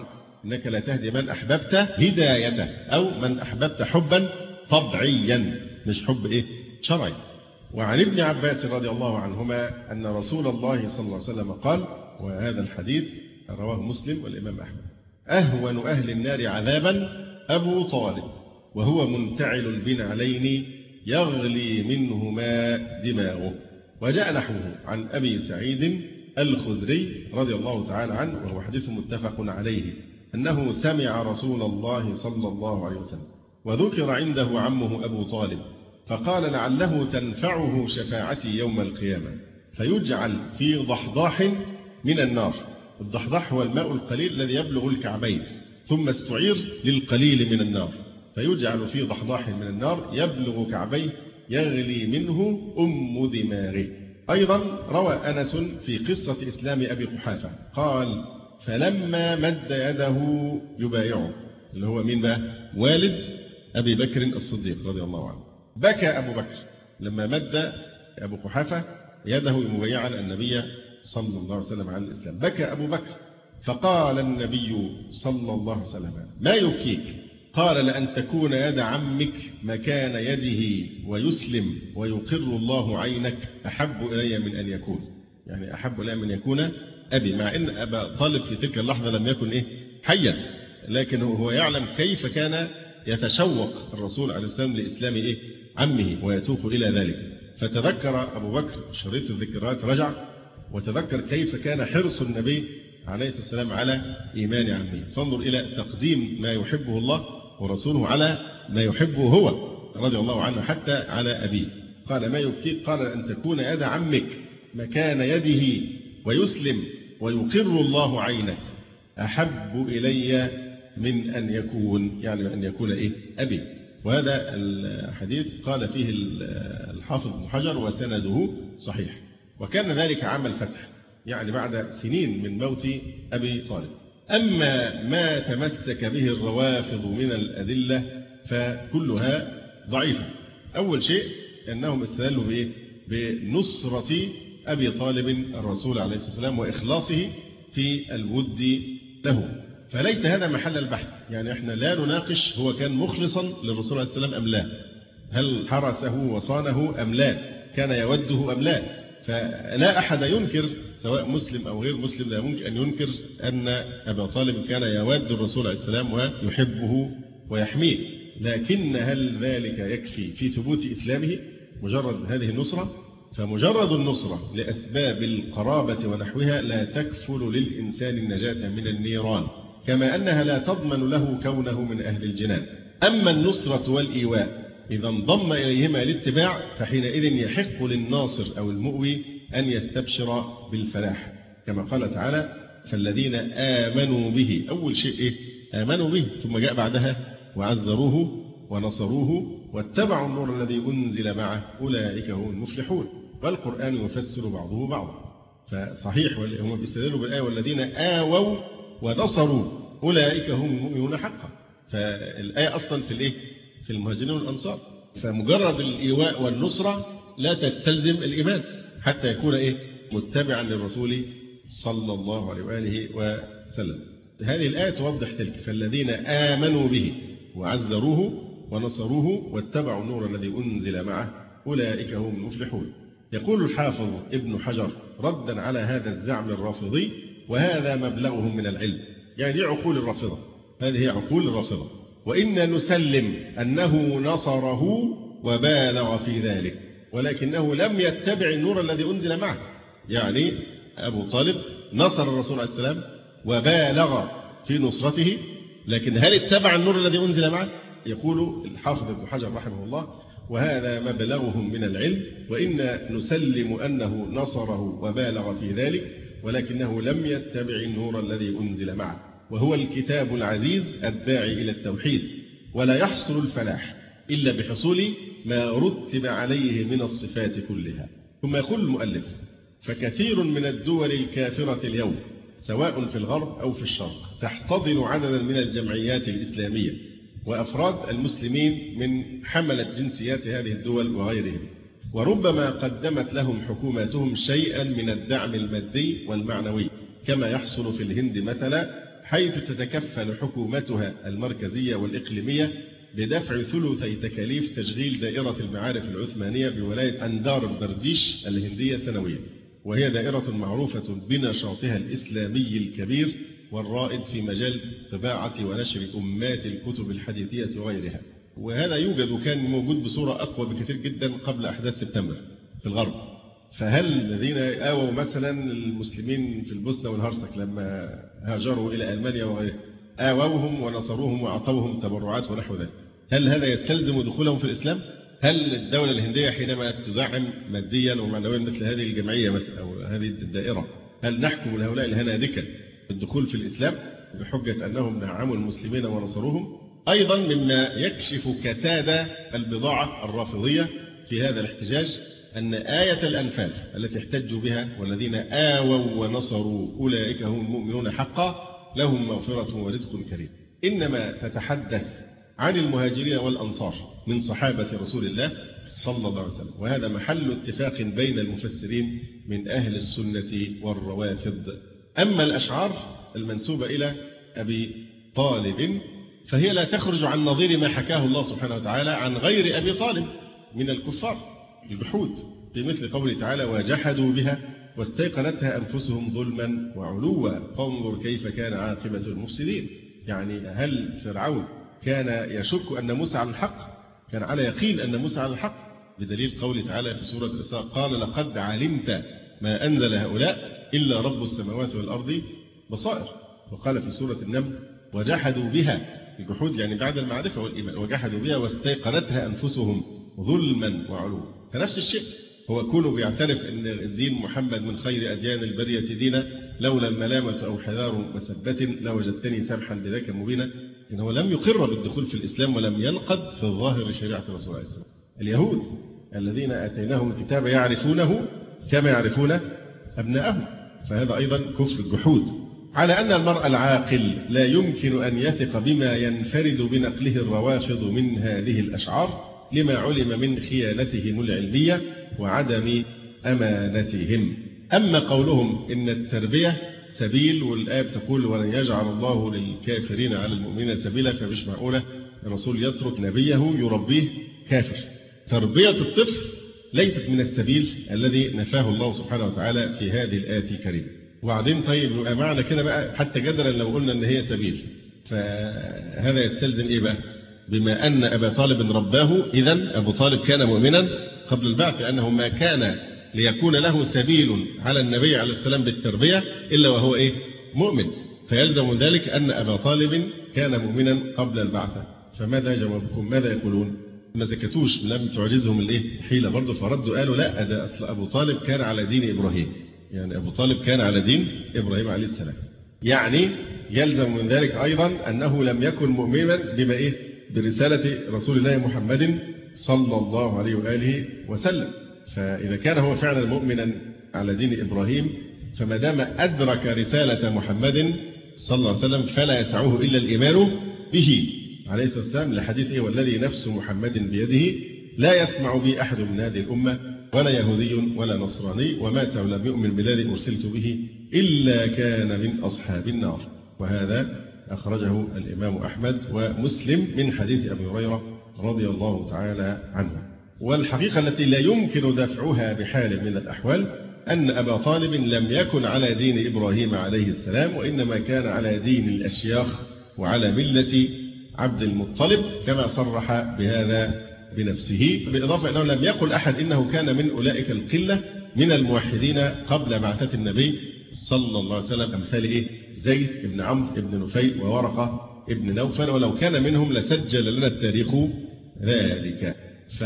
إنك لا تهدي من أحببت هدايته، أو من أحببت حبا طبعيا، مش حب شرعي. وعن ابن عباس رضي الله عنهما أن رسول الله صلى الله عليه وسلم قال، وهذا الحديث رواه مسلم والإمام أحمد: أهون أهل النار عذابا أبو طالب، وهو منتعل بنعلين يغلي منهما دماغه. وجاء نحوه عن أبي سعيد الخدري رضي الله تعالى عنه، وهو حديث متفق عليه، أنه سمع رسول الله صلى الله عليه وسلم وذكر عنده عمه أبو طالب فقال: لعله تنفعه شفاعتي يوم القيامة، فيجعل في ضحضاح من النار. الضحضاح هو الماء القليل الذي يبلغ الكعبين، ثم استعير للقليل من النار، فيجعل في ضحضاح من النار يبلغ كعبيه يغلي منه دماغه. أيضا روى أنس في قصة إسلام أبي قحافة قال: فلما مد يده يبايعه، اللي هو مين بقى؟ والد أبي بكر الصديق رضي الله عنه. بكى أبو بكر لما مد أبو قحافة يده مبايعا النبي صلى الله عليه وسلم على الإسلام. بكى أبو بكر فقال النبي صلى الله عليه وسلم: ما يبكيك؟ قال: لأن تكون يد عمك مكان يده ويسلم ويقر الله عينك أحب إلي من أن يكون، يعني أحب إلي من يكون أبي، مع أن أبا طالب في تلك اللحظة لم يكن حيا، لكن هو يعلم كيف كان يتشوق الرسول عليه السلام لإسلام عمه ويتوق إلى ذلك. فتذكر أبو بكر شريط الذكريات، رجع وتذكر كيف كان حرص النبي عليه الصلاة والسلام على إيمان عمه. فانظر إلى تقديم ما يحبه الله ورسوله على ما يحبه هو رضي الله عنه حتى على أبيه. قال: ما يبكيك؟ قال: أن تكون يد عمك مكان يده ويسلم ويقر الله عينك أحب إلي من أن يكون، يعني أن يكون أبي. وهذا الحديث قال فيه الحافظ ابن حجر وسنده صحيح. وكان ذلك عام الفتح، يعني بعد سنين من موت أبي طالب. أما ما تمسك به الروافض من الأدلة فكلها ضعيفة. أول شيء أنهم استدلوا بنصرة أبي طالب الرسول عليه الصلاة والسلام وإخلاصه في الود له، فليس هذا محل البحث. يعني احنا لا نناقش هو كان مخلصا للرسول عليه السلام أم لا، هل حرسه وصانه أم لا، كان يوده أم لا. فلا أحد ينكر سواء مسلم أو غير مسلم، لا يمكن أن ينكر أن أبا طالب كان يود الرسول عليه السلام ويحبه ويحميه. لكن هل ذلك يكفي في ثبوت إسلامه؟ مجرد هذه النصرة؟ فمجرد النصرة لأسباب القرابة ونحوها لا تكفل للإنسان النجاة من النيران، كما أنها لا تضمن له كونه من أهل الجنان. أما النصرة والإيواء إذا انضم إليهما الاتباع فحينئذ يحق للناصر أو المؤوي أن يستبشر بالفلاح، كما قال تعالى: فالذين آمنوا به. أول شيء آمنوا به، ثم جاء بعدها وعزروه ونصروه واتبعوا النور الذي أنزل معه أولئك هم المفلحون. والقرآن يفسر بعضه بعضا. فصحيح هم بيستدلوا بالآية: والذين آووا ونصروا أولئك هم المؤمنون حقا. فالآية أصلا في المهاجرين والأنصار. فمجرد الإيواء والنصرة لا تستلزم الإيمان حتى يكون متبعا للرسول صلى الله عليه وآله وسلم. هذه الآية توضح تلك: فالذين آمنوا به وعزروه ونصروه واتبعوا النور الذي أنزل معه أولئك هم المفلحون. يقول الحافظ ابن حجر ردا على هذا الزعم الرافضي: وهذا مبلغهم من العلم. يعني دي عقول الرافضة، هذه عقول الرافضة. وإن نسلم أنه نصره وبالغ في ذلك، ولكنه لم يتبع النور الذي أنزل معه. يعني أبو طالب نصر الرسول عليه السلام وبالغ في نصرته، لكن هل اتبع النور الذي أنزل معه؟ يقول الحافظ ابن حجر رحمه الله: وهذا مبلغهم من العلم، وإن نسلم أنه نصره وبالغ في ذلك، ولكنه لم يتبع النور الذي أنزل معه، وهو الكتاب العزيز الداعي إلى التوحيد. ولا يحصل الفلاح إلا بحصول ما رتب عليه من الصفات كلها. ثم يقول المؤلف: فكثير من الدول الكافرة اليوم سواء في الغرب أو في الشرق تحتضن عددا من الجمعيات الإسلامية وأفراد المسلمين من حملة جنسيات هذه الدول وغيرهم، وربما قدمت لهم حكوماتهم شيئا من الدعم المادي والمعنوي، كما يحصل في الهند مثلا، حيث تتكفل حكومتها المركزية والإقليمية بدفع ثلثي تكاليف تشغيل دائرة المعارف العثمانية بولاية أندار البرديش الهندية سنويا، وهي دائرة معروفة بنشاطها الإسلامي الكبير والرائد في مجال طباعة ونشر أمات الكتب الحديثية وغيرها. وهذا يوجد وكان موجود بصورة أقوى بكثير جدا قبل أحداث سبتمبر في الغرب. فهل الذين آووا مثلا المسلمين في البوسنة والهرسك لما هاجروا إلى ألمانيا وغيرها آووهم ونصروهم وأعطوهم تبرعات ونحو ذلك، هل هذا يستلزم دخولهم في الإسلام؟ هل الدولة الهندية حينما تدعم ماديا ومعنويا مثل هذه الجمعية مثلا أو هذه الدائرة، هل نحكم لهؤلاء الهنادكة بالدخول في الإسلام بحجة أنهم دعموا المسلمين ونصروهم؟ أيضا مما يكشف كساد البضاعة الرافضية في هذا الاحتجاج أن آية الأنفال التي احتجوا بها والذين آووا ونصروا أولئك هم المؤمنون حقا لهم مغفرة ورزق كريم إنما تتحدث عن المهاجرين والأنصار من صحابة رسول الله صلى الله عليه وسلم، وهذا محل اتفاق بين المفسرين من أهل السنة والروافض. أما الأشعار المنسوبة إلى أبي طالب فهي لا تخرج عن نظير ما حكاه الله سبحانه وتعالى عن غير أبي طالب من الكفار الجحود في مثل قوله تعالى وجحدوا بها واستيقنتها أنفسهم ظلما وعلوا فانظر كيف كان عاقبة المفسدين. يعني هل فرعون كان يشك أن موسى على الحق؟ كان على يقين أن موسى على الحق بدليل قوله تعالى في سورة الإسراء قال لقد علمت ما أنزل هؤلاء إلا رب السماوات والأرض بصائر. وقال في سورة النمل وجحدوا بها الجحود يعني بعد المعرفة والإيمان وجحدوا بها واستيقنتها أنفسهم ظلما وعلوا. فنفس الشيء هو كونه بيعترف أن الدين محمد من خير أديان البرية دينا لولا الملامة أو حذار مسبة لوجدتني سمحا بذاك مبينا، إنه لم يقر بالدخول في الإسلام ولم ينقض في الظاهر شريعة رسول الله صلى الله عليه وسلم. اليهود الذين آتيناهم الكتاب يعرفونه كما يعرفون أبناءهم، فهذا أيضا كفر الجحود. على أن المرء العاقل لا يمكن أن يثق بما ينفرد بنقله الروافض من هذه الأشعار لما علم من خيانتهم العلمية وعدم أمانتهم. أما قولهم إن التربية سبيل والآية تقول ولن يجعل الله للكافرين على المؤمنين سبيلا، فمش معقولة الرسول يترك نبيه يربيه كافر. تربية الطفل ليست من السبيل الذي نفاه الله سبحانه وتعالى في هذه الآية الكريمة. وبعدين طيب معنى كده بقى حتى جدلا لو قلنا إن هي سبيل فهذا يستلزم إيه بقى؟ بما أن أبا طالب رباه إذن أبو طالب كان مؤمنا قبل البعث، لأنه ما كان ليكون له سبيل على النبي عليه السلام بالتربية إلا وهو إيه؟ مؤمن، فيلزم من ذلك أن أبا طالب كان مؤمنا قبل البعث. فماذا جوابكم؟ ماذا يقولون؟ ما سكتوش، لم تعجزهم الإيه؟ حيلة برضه، فردوا قالوا لا ده أصل أبو طالب كان على دين إبراهيم، يعني أبو طالب كان على دين إبراهيم عليه السلام، يعني يلزم من ذلك أيضا أنه لم يكن مؤمنا بما إيه؟ برسالة رسول الله محمد صلى الله عليه وآله وسلم. فإذا كان هو فعلا مؤمنا على دين إبراهيم فما دام أدرك رسالة محمد صلى الله عليه وسلم فلا يسعه إلا الإيمان به عليه الصلاة والسلام، لحديث إيه؟ والذي نفس محمد بيده لا يسمع بي أحد من هذه الأمة ولا يهودي ولا نصراني ومات ولم يؤمن بالذي أرسلت به إلا كان من أصحاب النار. وهذا أخرجه الإمام أحمد ومسلم من حديث أبي هريرة رضي الله تعالى عنه. والحقيقة التي لا يمكن دفعها بحال من الأحوال أن أبا طالب لم يكن على دين إبراهيم عليه السلام، وإنما كان على دين الأشياخ وعلى ملة عبد المطلب كما صرح بهذا بنفسه، بالإضافة أنه لم يقل أحد إنه كان من أولئك القلة من الموحدين قبل بعثة النبي صلى الله عليه وسلم، أمثال إيه؟ زيد بن عمرو بن نفيل وورقة ابن نوفل، ولو كان منهم لسجل لنا التاريخ ذلك.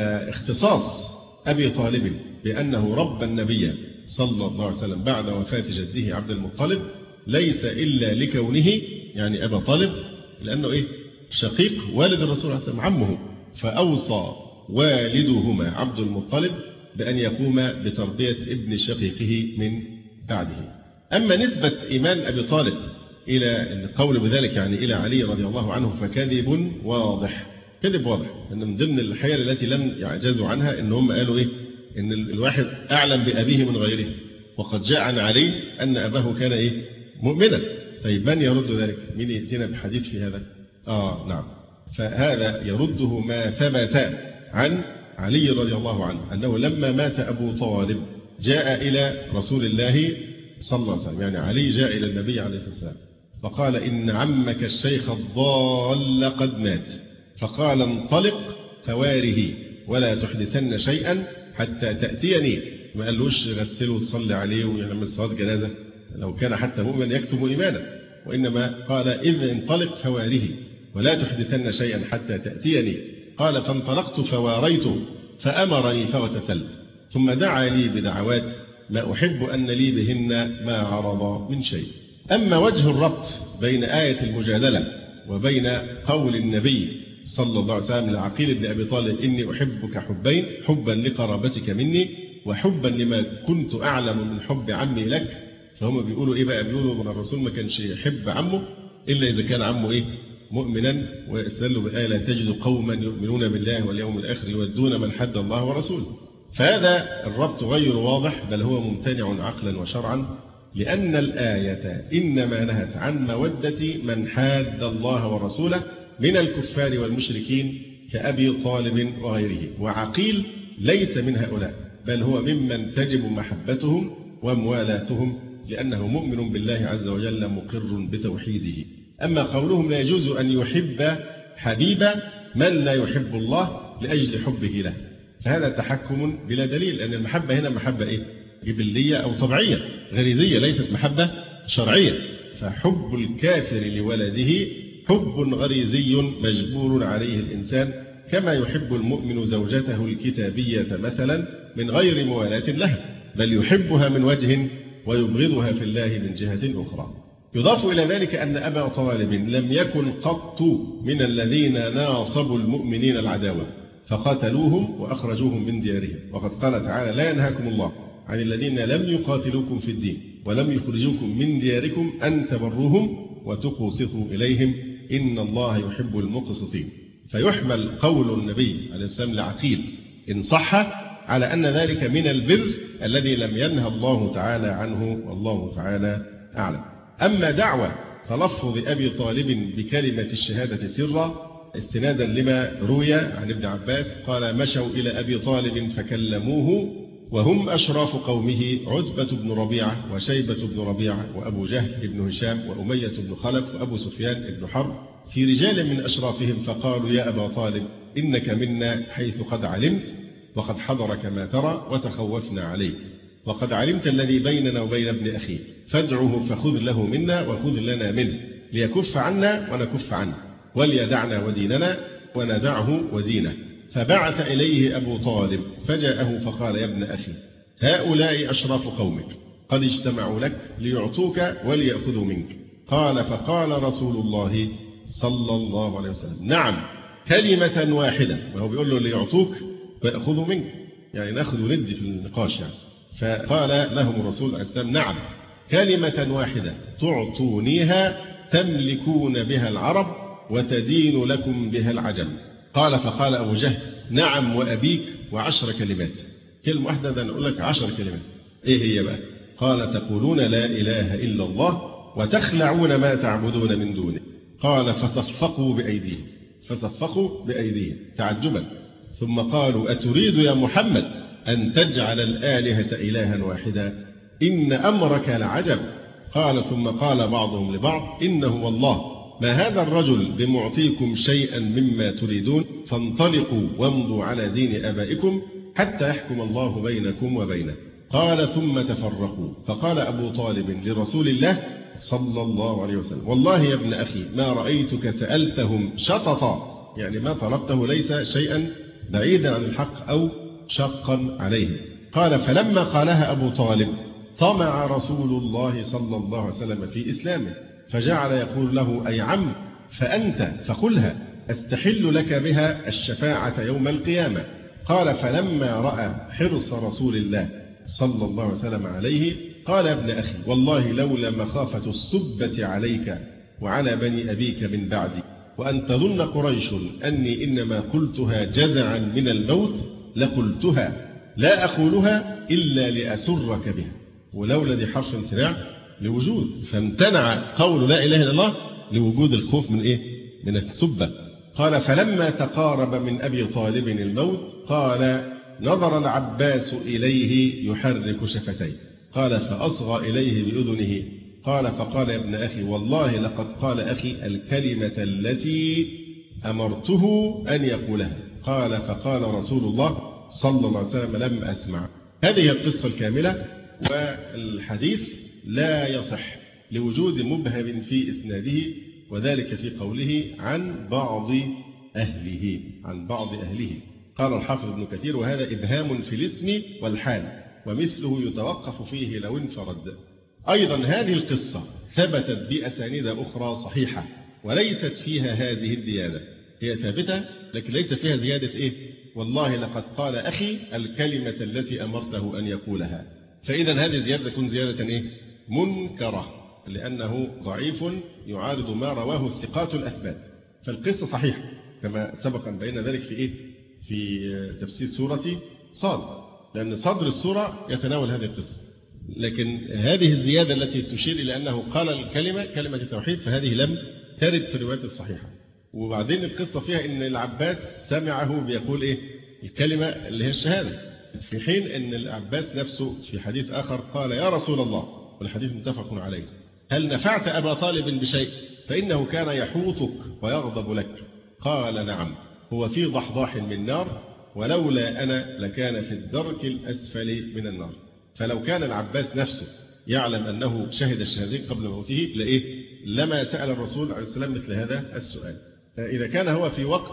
فاختصاص أبي طالب بأنه رب النبي صلى الله عليه وسلم بعد وفاة جده عبد المطلب ليس إلا لكونه يعني أبا طالب لأنه إيه؟ شقيق والد الرسول عليه السلام عمه، فأوصى والدهما عبد المطلب بأن يقوم بتربية ابن شقيقه من بعده. أما نسبة إيمان أبي طالب إلى القول بذلك يعني إلى علي رضي الله عنه فكذب واضح، كذب واضح، أن من ضمن الحيل التي لم يعجزوا عنها إن هم قالوا إيه؟ إن الواحد أعلم بأبيه من غيره، وقد جاء عن علي أن أباه كان إيه؟ مؤمنا، طيب من يرد ذلك؟ مين يأتينا بحديث في هذا؟ نعم. فهذا يرده ما ثبت عن علي رضي الله عنه أنه لما مات أبو طالب جاء إلى رسول الله صلى الله عليه وسلم، يعني علي جاء إلى النبي عليه الصلاة والسلام فقال إن عمك الشيخ الضال قد مات، فقال انطلق فواره ولا تحدثن شيئا حتى تأتيني. ما قالوش غسله وتصلي عليه ويعمل صلاة جنازة، لو كان حتى مؤمن يكتم إيمانه، وإنما قال إذ انطلق فواره ولا تحدثن شيئا حتى تأتيني. قال فانطلقت فواريته فأمرني فاغتسلت، ثم دعا لي بدعوات ما أحب أن لي بهن ما عرض من شيء. أما وجه الربط بين آية المجادلة وبين قول النبي صلى الله عليه وسلم لعقيل بن أبي طالب إني أحبك حبين، حبا لقرابتك مني وحبا لما كنت أعلم من حب عمي لك، فهم بيقولوا إيه بقى؟ بيقولوا أن الرسول ما كانش يحب عمه إلا إذا كان عمه إيه؟ مؤمنا، ويستدلوا بالآية لا تجد قوما يؤمنون بالله واليوم الآخر يودون من حد الله ورسوله. فهذا الربط غير واضح بل هو ممتنع عقلا وشرعا، لأن الآية إنما نهت عن مودة من حاد الله ورسوله من الكفار والمشركين كأبي طالب وغيره، وعقيل ليس من هؤلاء بل هو ممن تجب محبتهم وموالاتهم لأنه مؤمن بالله عز وجل مقر بتوحيده. أما قولهم لا يجوز أن يحب حبيب من لا يحب الله لأجل حبه له، فهذا تحكم بلا دليل، لأن المحبة هنا محبة إيه؟ جبلية أو طبيعية غريزية، ليست محبة شرعية. فحب الكافر لولده حب غريزي مجبور عليه الإنسان، كما يحب المؤمن زوجته الكتابية مثلا من غير موالاة لها، بل يحبها من وجه ويبغضها في الله من جهة أخرى. يضاف إلى ذلك أن أبا طالب لم يكن قط من الذين ناصبوا المؤمنين العداوة فقتلوهم وأخرجوهم من ديارهم، وقد قال تعالى لا ينهاكم الله عن الذين لم يقاتلوكم في الدين ولم يخرجوكم من دياركم أن تبروهم وتقسطوا إليهم إن الله يحب المقسطين. فيحمل قول النبي عليه السلام لعقيل إن صح على أن ذلك من البر الذي لم ينهى الله تعالى عنه، والله تعالى أعلم. أما دعوة تلفظ أبي طالب بكلمة الشهادة سرا استنادا لما روي عن ابن عباس قال مشوا إلى أبي طالب فكلموه وهم أشراف قومه عتبة بن ربيعة وشيبة بن ربيعة وأبو جهل بن هشام وأمية بن خلف وأبو سفيان بن حرب في رجال من أشرافهم، فقالوا يا أبا طالب إنك منا حيث قد علمت وقد حضرك ما ترى وتخوفنا عليك، وقد علمت الذي بيننا وبين ابن أخيك، فادعه فخذ له منا وخذ لنا منه ليكف عنا ونكف عنه وليدعنا وديننا وندعه ودينه. فبعث إليه أبو طالب فجاءه فقال يا ابن أخي هؤلاء أشراف قومك قد اجتمعوا لك ليعطوك وليأخذوا منك. قال فقال رسول الله صلى الله عليه وسلم نعم كلمة واحدة، وهو بيقول له ليعطوك ويأخذوا منك، يعني نأخذ وندي في النقاش يعني. فقال لهم الرسول عليه السلام نعم كلمة واحدة تعطونيها تملكون بها العرب وتدين لكم بها العجم. قال فقال أبو جهل نعم وأبيك و10 كلمات. كلمة واحدة ده نقول لك 10 كلمات. إيه هي بقى؟ قال تقولون لا إله إلا الله وتخلعون ما تعبدون من دونه. قال فصفقوا بأيديهم تعجبا، ثم قالوا أتريد يا محمد أن تجعل الآلهة إلها واحدا إن أمرك لعجب. قال ثم قال بعضهم لبعض إنه والله ما هذا الرجل بمعطيكم شيئا مما تريدون، فانطلقوا وامضوا على دين آبائكم حتى يحكم الله بينكم وبينه. قال ثم تفرقوا، فقال أبو طالب لرسول الله صلى الله عليه وسلم والله يا ابن أخي ما رأيتك سألتهم شططا، يعني ما طلبته ليس شيئا بعيدا عن الحق أو شقا عليهم. قال فلما قالها أبو طالب طمع رسول الله صلى الله عليه وسلم في إسلامه، فجعل يقول له أي عم فأنت فقلها أستحل لك بها الشفاعة يوم القيامة. قال فلما رأى حرص رسول الله صلى الله عليه وسلم عليه قال ابن أخي والله لولا مخافة السبة عليك وعلى بني أبيك من بعدي وأن تظن قريش أني إنما قلتها جزعا من الموت لقلتها لا أقولها إلا لأسرك بها. ولولا دي حرف امتناع لوجود، فامتنع قول لا إله إلا الله لوجود الخوف من إيه؟ من السبة. قال فلما تقارب من أبي طالب الموت قال نظر العباس إليه يحرك شفتيه، قال فأصغى إليه بأذنه، قال فقال يا ابن أخي والله لقد قال أخي الكلمة التي أمرته أن يقولها. قال فقال رسول الله صلى الله عليه وسلم لم أسمع. هذه القصة الكاملة، والحديث لا يصح لوجود مبهم في إسناده، وذلك في قوله عن بعض أهله، عن بعض أهله. قال الحافظ ابن كثير وهذا إبهام في الاسم والحال، ومثله يتوقف فيه لو انفرد. أيضا هذه القصة ثبتت بأسانيد أخرى صحيحة وليست فيها هذه الزيادة، هي ثابتة لكن ليس فيها زيادة إيه؟ والله لقد قال أخي الكلمة التي أمرته أن يقولها. فإذا هذه الزيادة تكون زيادة إيه؟ منكرة، لأنه ضعيف يعارض ما رواه الثقات الأثبات. فالقصة صحيحة كما سبق أن بينا ذلك في إيه؟ في تفسير سورة صاد، لأن صدر السورة يتناول هذه القصة. لكن هذه الزيادة التي تشير إلى أنه قال الكلمة كلمة التوحيد فهذه لم ترد في الروايات الصحيحة. وبعدين القصة فيها أن العباس سمعه بيقول إيه؟ الكلمة اللي هي الشهادة، في حين أن العباس نفسه في حديث آخر قال يا رسول الله، والحديث متفق عليه، هل نفعت أبا طالب بشيء فإنه كان يحوطك ويغضب لك؟ قال نعم، هو في ضحضاح من نار ولولا أنا لكان في الدرك الأسفل من النار. فلو كان العباس نفسه يعلم أنه شهد الشهادين قبل موته لإيه؟ لما سأل الرسول عليه السلام مثل هذا السؤال. إذا كان هو في وقت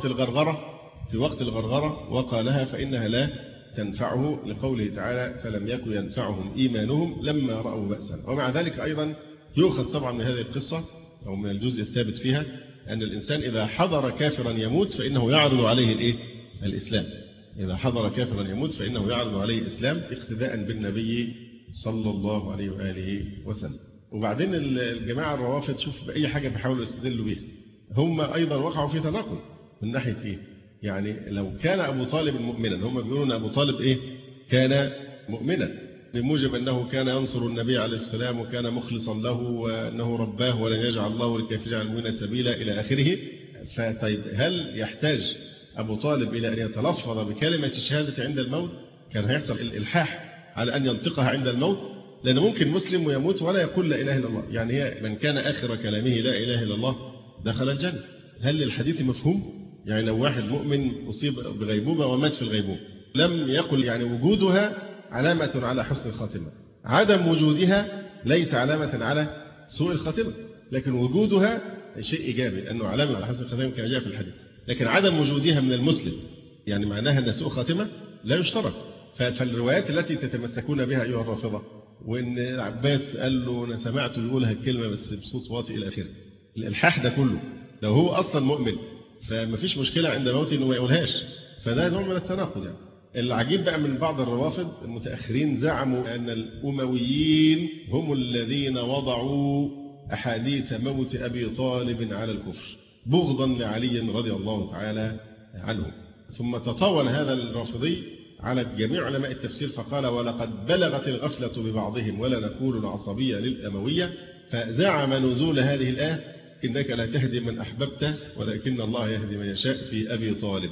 الغرغرة وقالها فإنها لا تنفعه، لقوله تعالى فلم يكن ينفعهم إيمانهم لما رأوا بأسا. ومع ذلك أيضا يؤخذ طبعا من هذه القصة أو من الجزء الثابت فيها أن الإنسان إذا حضر كافرا يموت فإنه يعرض عليه الإيه؟ الإسلام. إذا حضر كافرا يموت فإنه يعرض عليه الإسلام اقتداء بالنبي صلى الله عليه وآله وسلم. وبعدين الجماعة الروافض شوف بأي حاجة بيحاولوا يستدلوا بها، هم أيضا وقعوا في تناقض من ناحية إيه؟ يعني لو كان أبو طالب مؤمنا، هم بيقولون أبو طالب إيه؟ كان مؤمنا بموجب أنه كان ينصر النبي عليه السلام وكان مخلصا له وأنه رباه ولن يجعل الله للكافرين على المؤمنين سبيلا إلى آخره. فطيب هل يحتاج أبو طالب إلى أن يتلفظ بكلمة الشهادة عند الموت؟ كان هيحصل الإلحاح على أن ينطقها عند الموت، لأن ممكن مسلم ويموت ولا يقول لا إله إلا الله. يعني هي من كان آخر كلامه لا إله إلا الله دخل الجنة. هل للحديث مفهوم؟ يعني لو واحد مؤمن أصيب بغيبوبة ومات في الغيبوبة لم يقل يعني وجودها علامة على حسن الخاتمة، عدم وجودها ليس علامة على سوء الخاتمة، لكن وجودها شيء إيجابي لأنه علامة على حسن الخاتمة كما جاء في الحديث. لكن عدم وجودها من المسلم يعني معناها أن سوء خاتمة لا يشترط. فالروايات التي تتمسكون بها أيها الرافضة، وإن العباس قال له أنا سمعته يقولها الكلمة بس بصوت واطي إلى آخره، الإلحاح ده كله لو هو أصلا مؤمن فما فيش مشكلة عند موته إنه ما يقولهاش، فده نوع من التناقض. يعني العجيب بقى من بعض الروافض المتأخرين زعموا أن الأمويين هم الذين وضعوا أحاديث موت أبي طالب على الكفر بغضا لعلي رضي الله تعالى عنه. ثم تطاول هذا الرافضي على جميع علماء التفسير فقال ولقد بلغت الغفلة ببعضهم ولا نقول العصبية للأموية، فزعم نزول هذه الآية إنك لا تهدي من أحببت ولكن الله يهدي من يشاء في أبي طالب،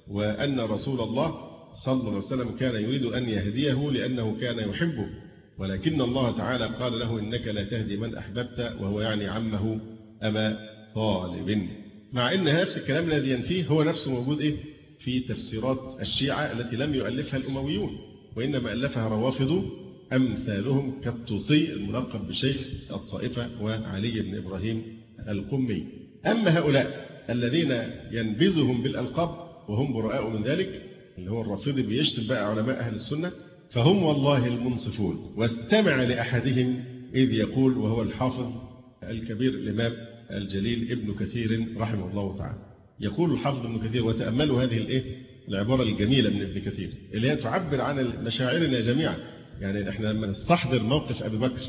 وأن رسول الله صلى الله عليه وسلم كان يريد أن يهديه لأنه كان يحبه، ولكن الله تعالى قال له إنك لا تهدي من أحببت، وهو يعني عمه أبا طالب. مع أن نفس الكلام الذي ينفيه هو نفسه موجود إيه؟ في تفسيرات الشيعة التي لم يؤلفها الأمويون وإنما ألفها روافض أمثالهم كالطوسي الملقب بشيخ الطائفة وعلي بن إبراهيم القمي. أما هؤلاء الذين ينبذهم بالألقاب وهم براء من ذلك اللي هو الرافضي بيشتم بقى علماء أهل السنة فهم والله المنصفون. واستمع لأحدهم إذ يقول وهو الحافظ الكبير الإمام الجليل ابن كثير رحمه الله تعالى، يقول الحافظ ابن كثير وتأملوا هذه العبارة الجميلة من ابن كثير اللي هي تعبر عن مشاعرنا جميعا. يعني احنا لما نستحضر موقف أبي بكر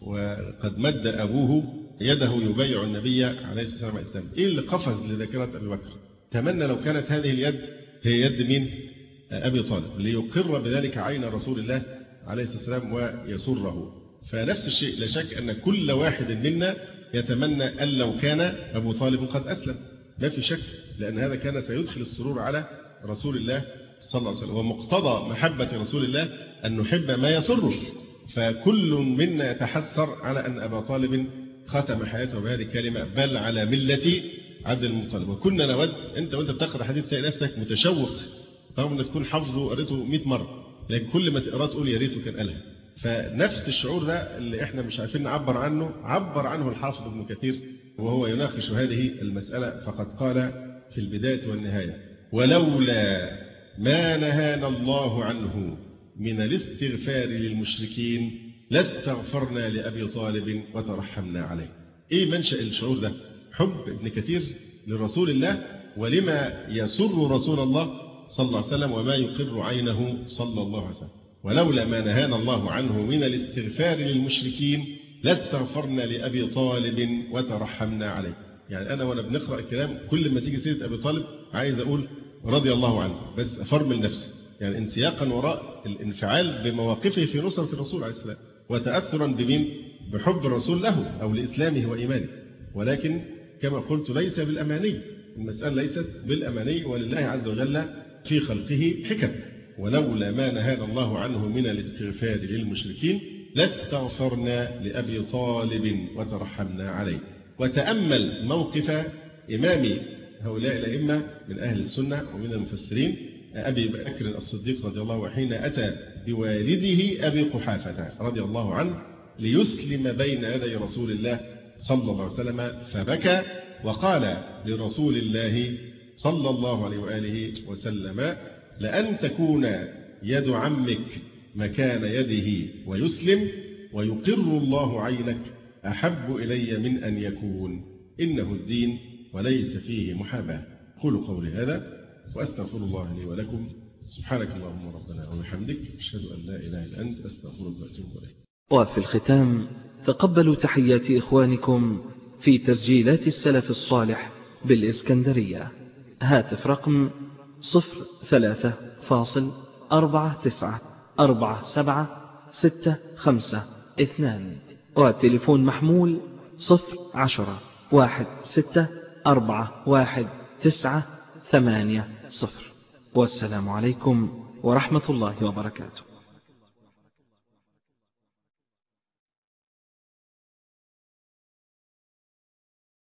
وقد مد أبوه يده يبايع النبي عليه الصلاة والسلام، إيه اللي قفز لذاكرة أبي بكر؟ تمنى لو كانت هذه اليد هي يد مين؟ أبي طالب، ليقر بذلك عين رسول الله عليه الصلاة والسلام ويسره. فنفس الشيء، لا شك أن كل واحد منا يتمنى أن لو كان أبو طالب قد أسلم، ما في شك، لأن هذا كان سيدخل السرور على رسول الله صلى الله عليه وسلم. ومقتضى محبة رسول الله أن نحب ما يسره، فكل منا يتحسر على أن أبا طالب ختم حياته بهذه الكلمة بل على ملة عبد المطلب. وكنا نود أنت وأنت بتقرأ حديث تلاقي نفسك متشوق رغم أن تكون حافظه وقريته 100 مرة، لكن كل ما تقرأ تقول يا ريته كان قالها. فنفس الشعور ده اللي احنا مش عارفين نعبر عنه، عبر عنه الحافظ ابن كثير وهو يناقش هذه المسألة، فقد قال في البداية والنهاية: ولولا ما نهانا الله عنه من الاستغفار للمشركين لاستغفرنا لأبي طالب وترحمنا عليه. إيه منشأ الشعور ده؟ حب ابن كثير لرسول الله ولما يسر رسول الله صلى الله عليه وسلم وما يقر عينه صلى الله عليه وسلم. ولولا ما نهانا الله عنه من الاستغفار للمشركين لاستغفرنا لأبي طالب وترحمنا عليه. يعني أنا وأنا بنقرأ الكلام كل ما تيجي سيرة أبي طالب عايز أقول رضي الله عنه، بس أفرمل نفسي، يعني انسياقا وراء الانفعال بمواقفه في نصرة الرسول عليه السلام، وتأثرا بمين؟ بحب الرسول له أو لإسلامه وإيمانه. ولكن كما قلت ليس بالأماني، المسألة ليست بالأماني، ولله عز وجل في خلقه حكم. ولولا ما نهانا الله عنه من الاستغفار للمشركين لاستغفرنا لأبي طالب وترحمنا عليه. وتأمل موقف إمام هؤلاء الأئمة من أهل السنة ومن المفسرين أبي بكر الصديق رضي الله عنه حين أتى بوالده أبي قحافة رضي الله عنه ليسلم بين يدي رسول الله صلى الله عليه وسلم، فبكى وقال لرسول الله صلى الله عليه وآله وسلم: لأن تكون يد عمك مكان يده ويسلم ويقر الله عينك أحب إلي من أن يكون، إنه الدين وليس فيه محاباة. قولوا قولي هذا وأستغفر الله لي ولكم. سبحانك اللهم ربنا وبحمدك، أشهد أن لا إله إلا أنت، أستغفرك وأتوب إليك. وفي الختام تقبلوا تحيات إخوانكم في تسجيلات السلف الصالح بالإسكندرية. هاتف رقم 03-494765، وتليفون محمول 010-16411980. والسلام عليكم ورحمة الله وبركاته.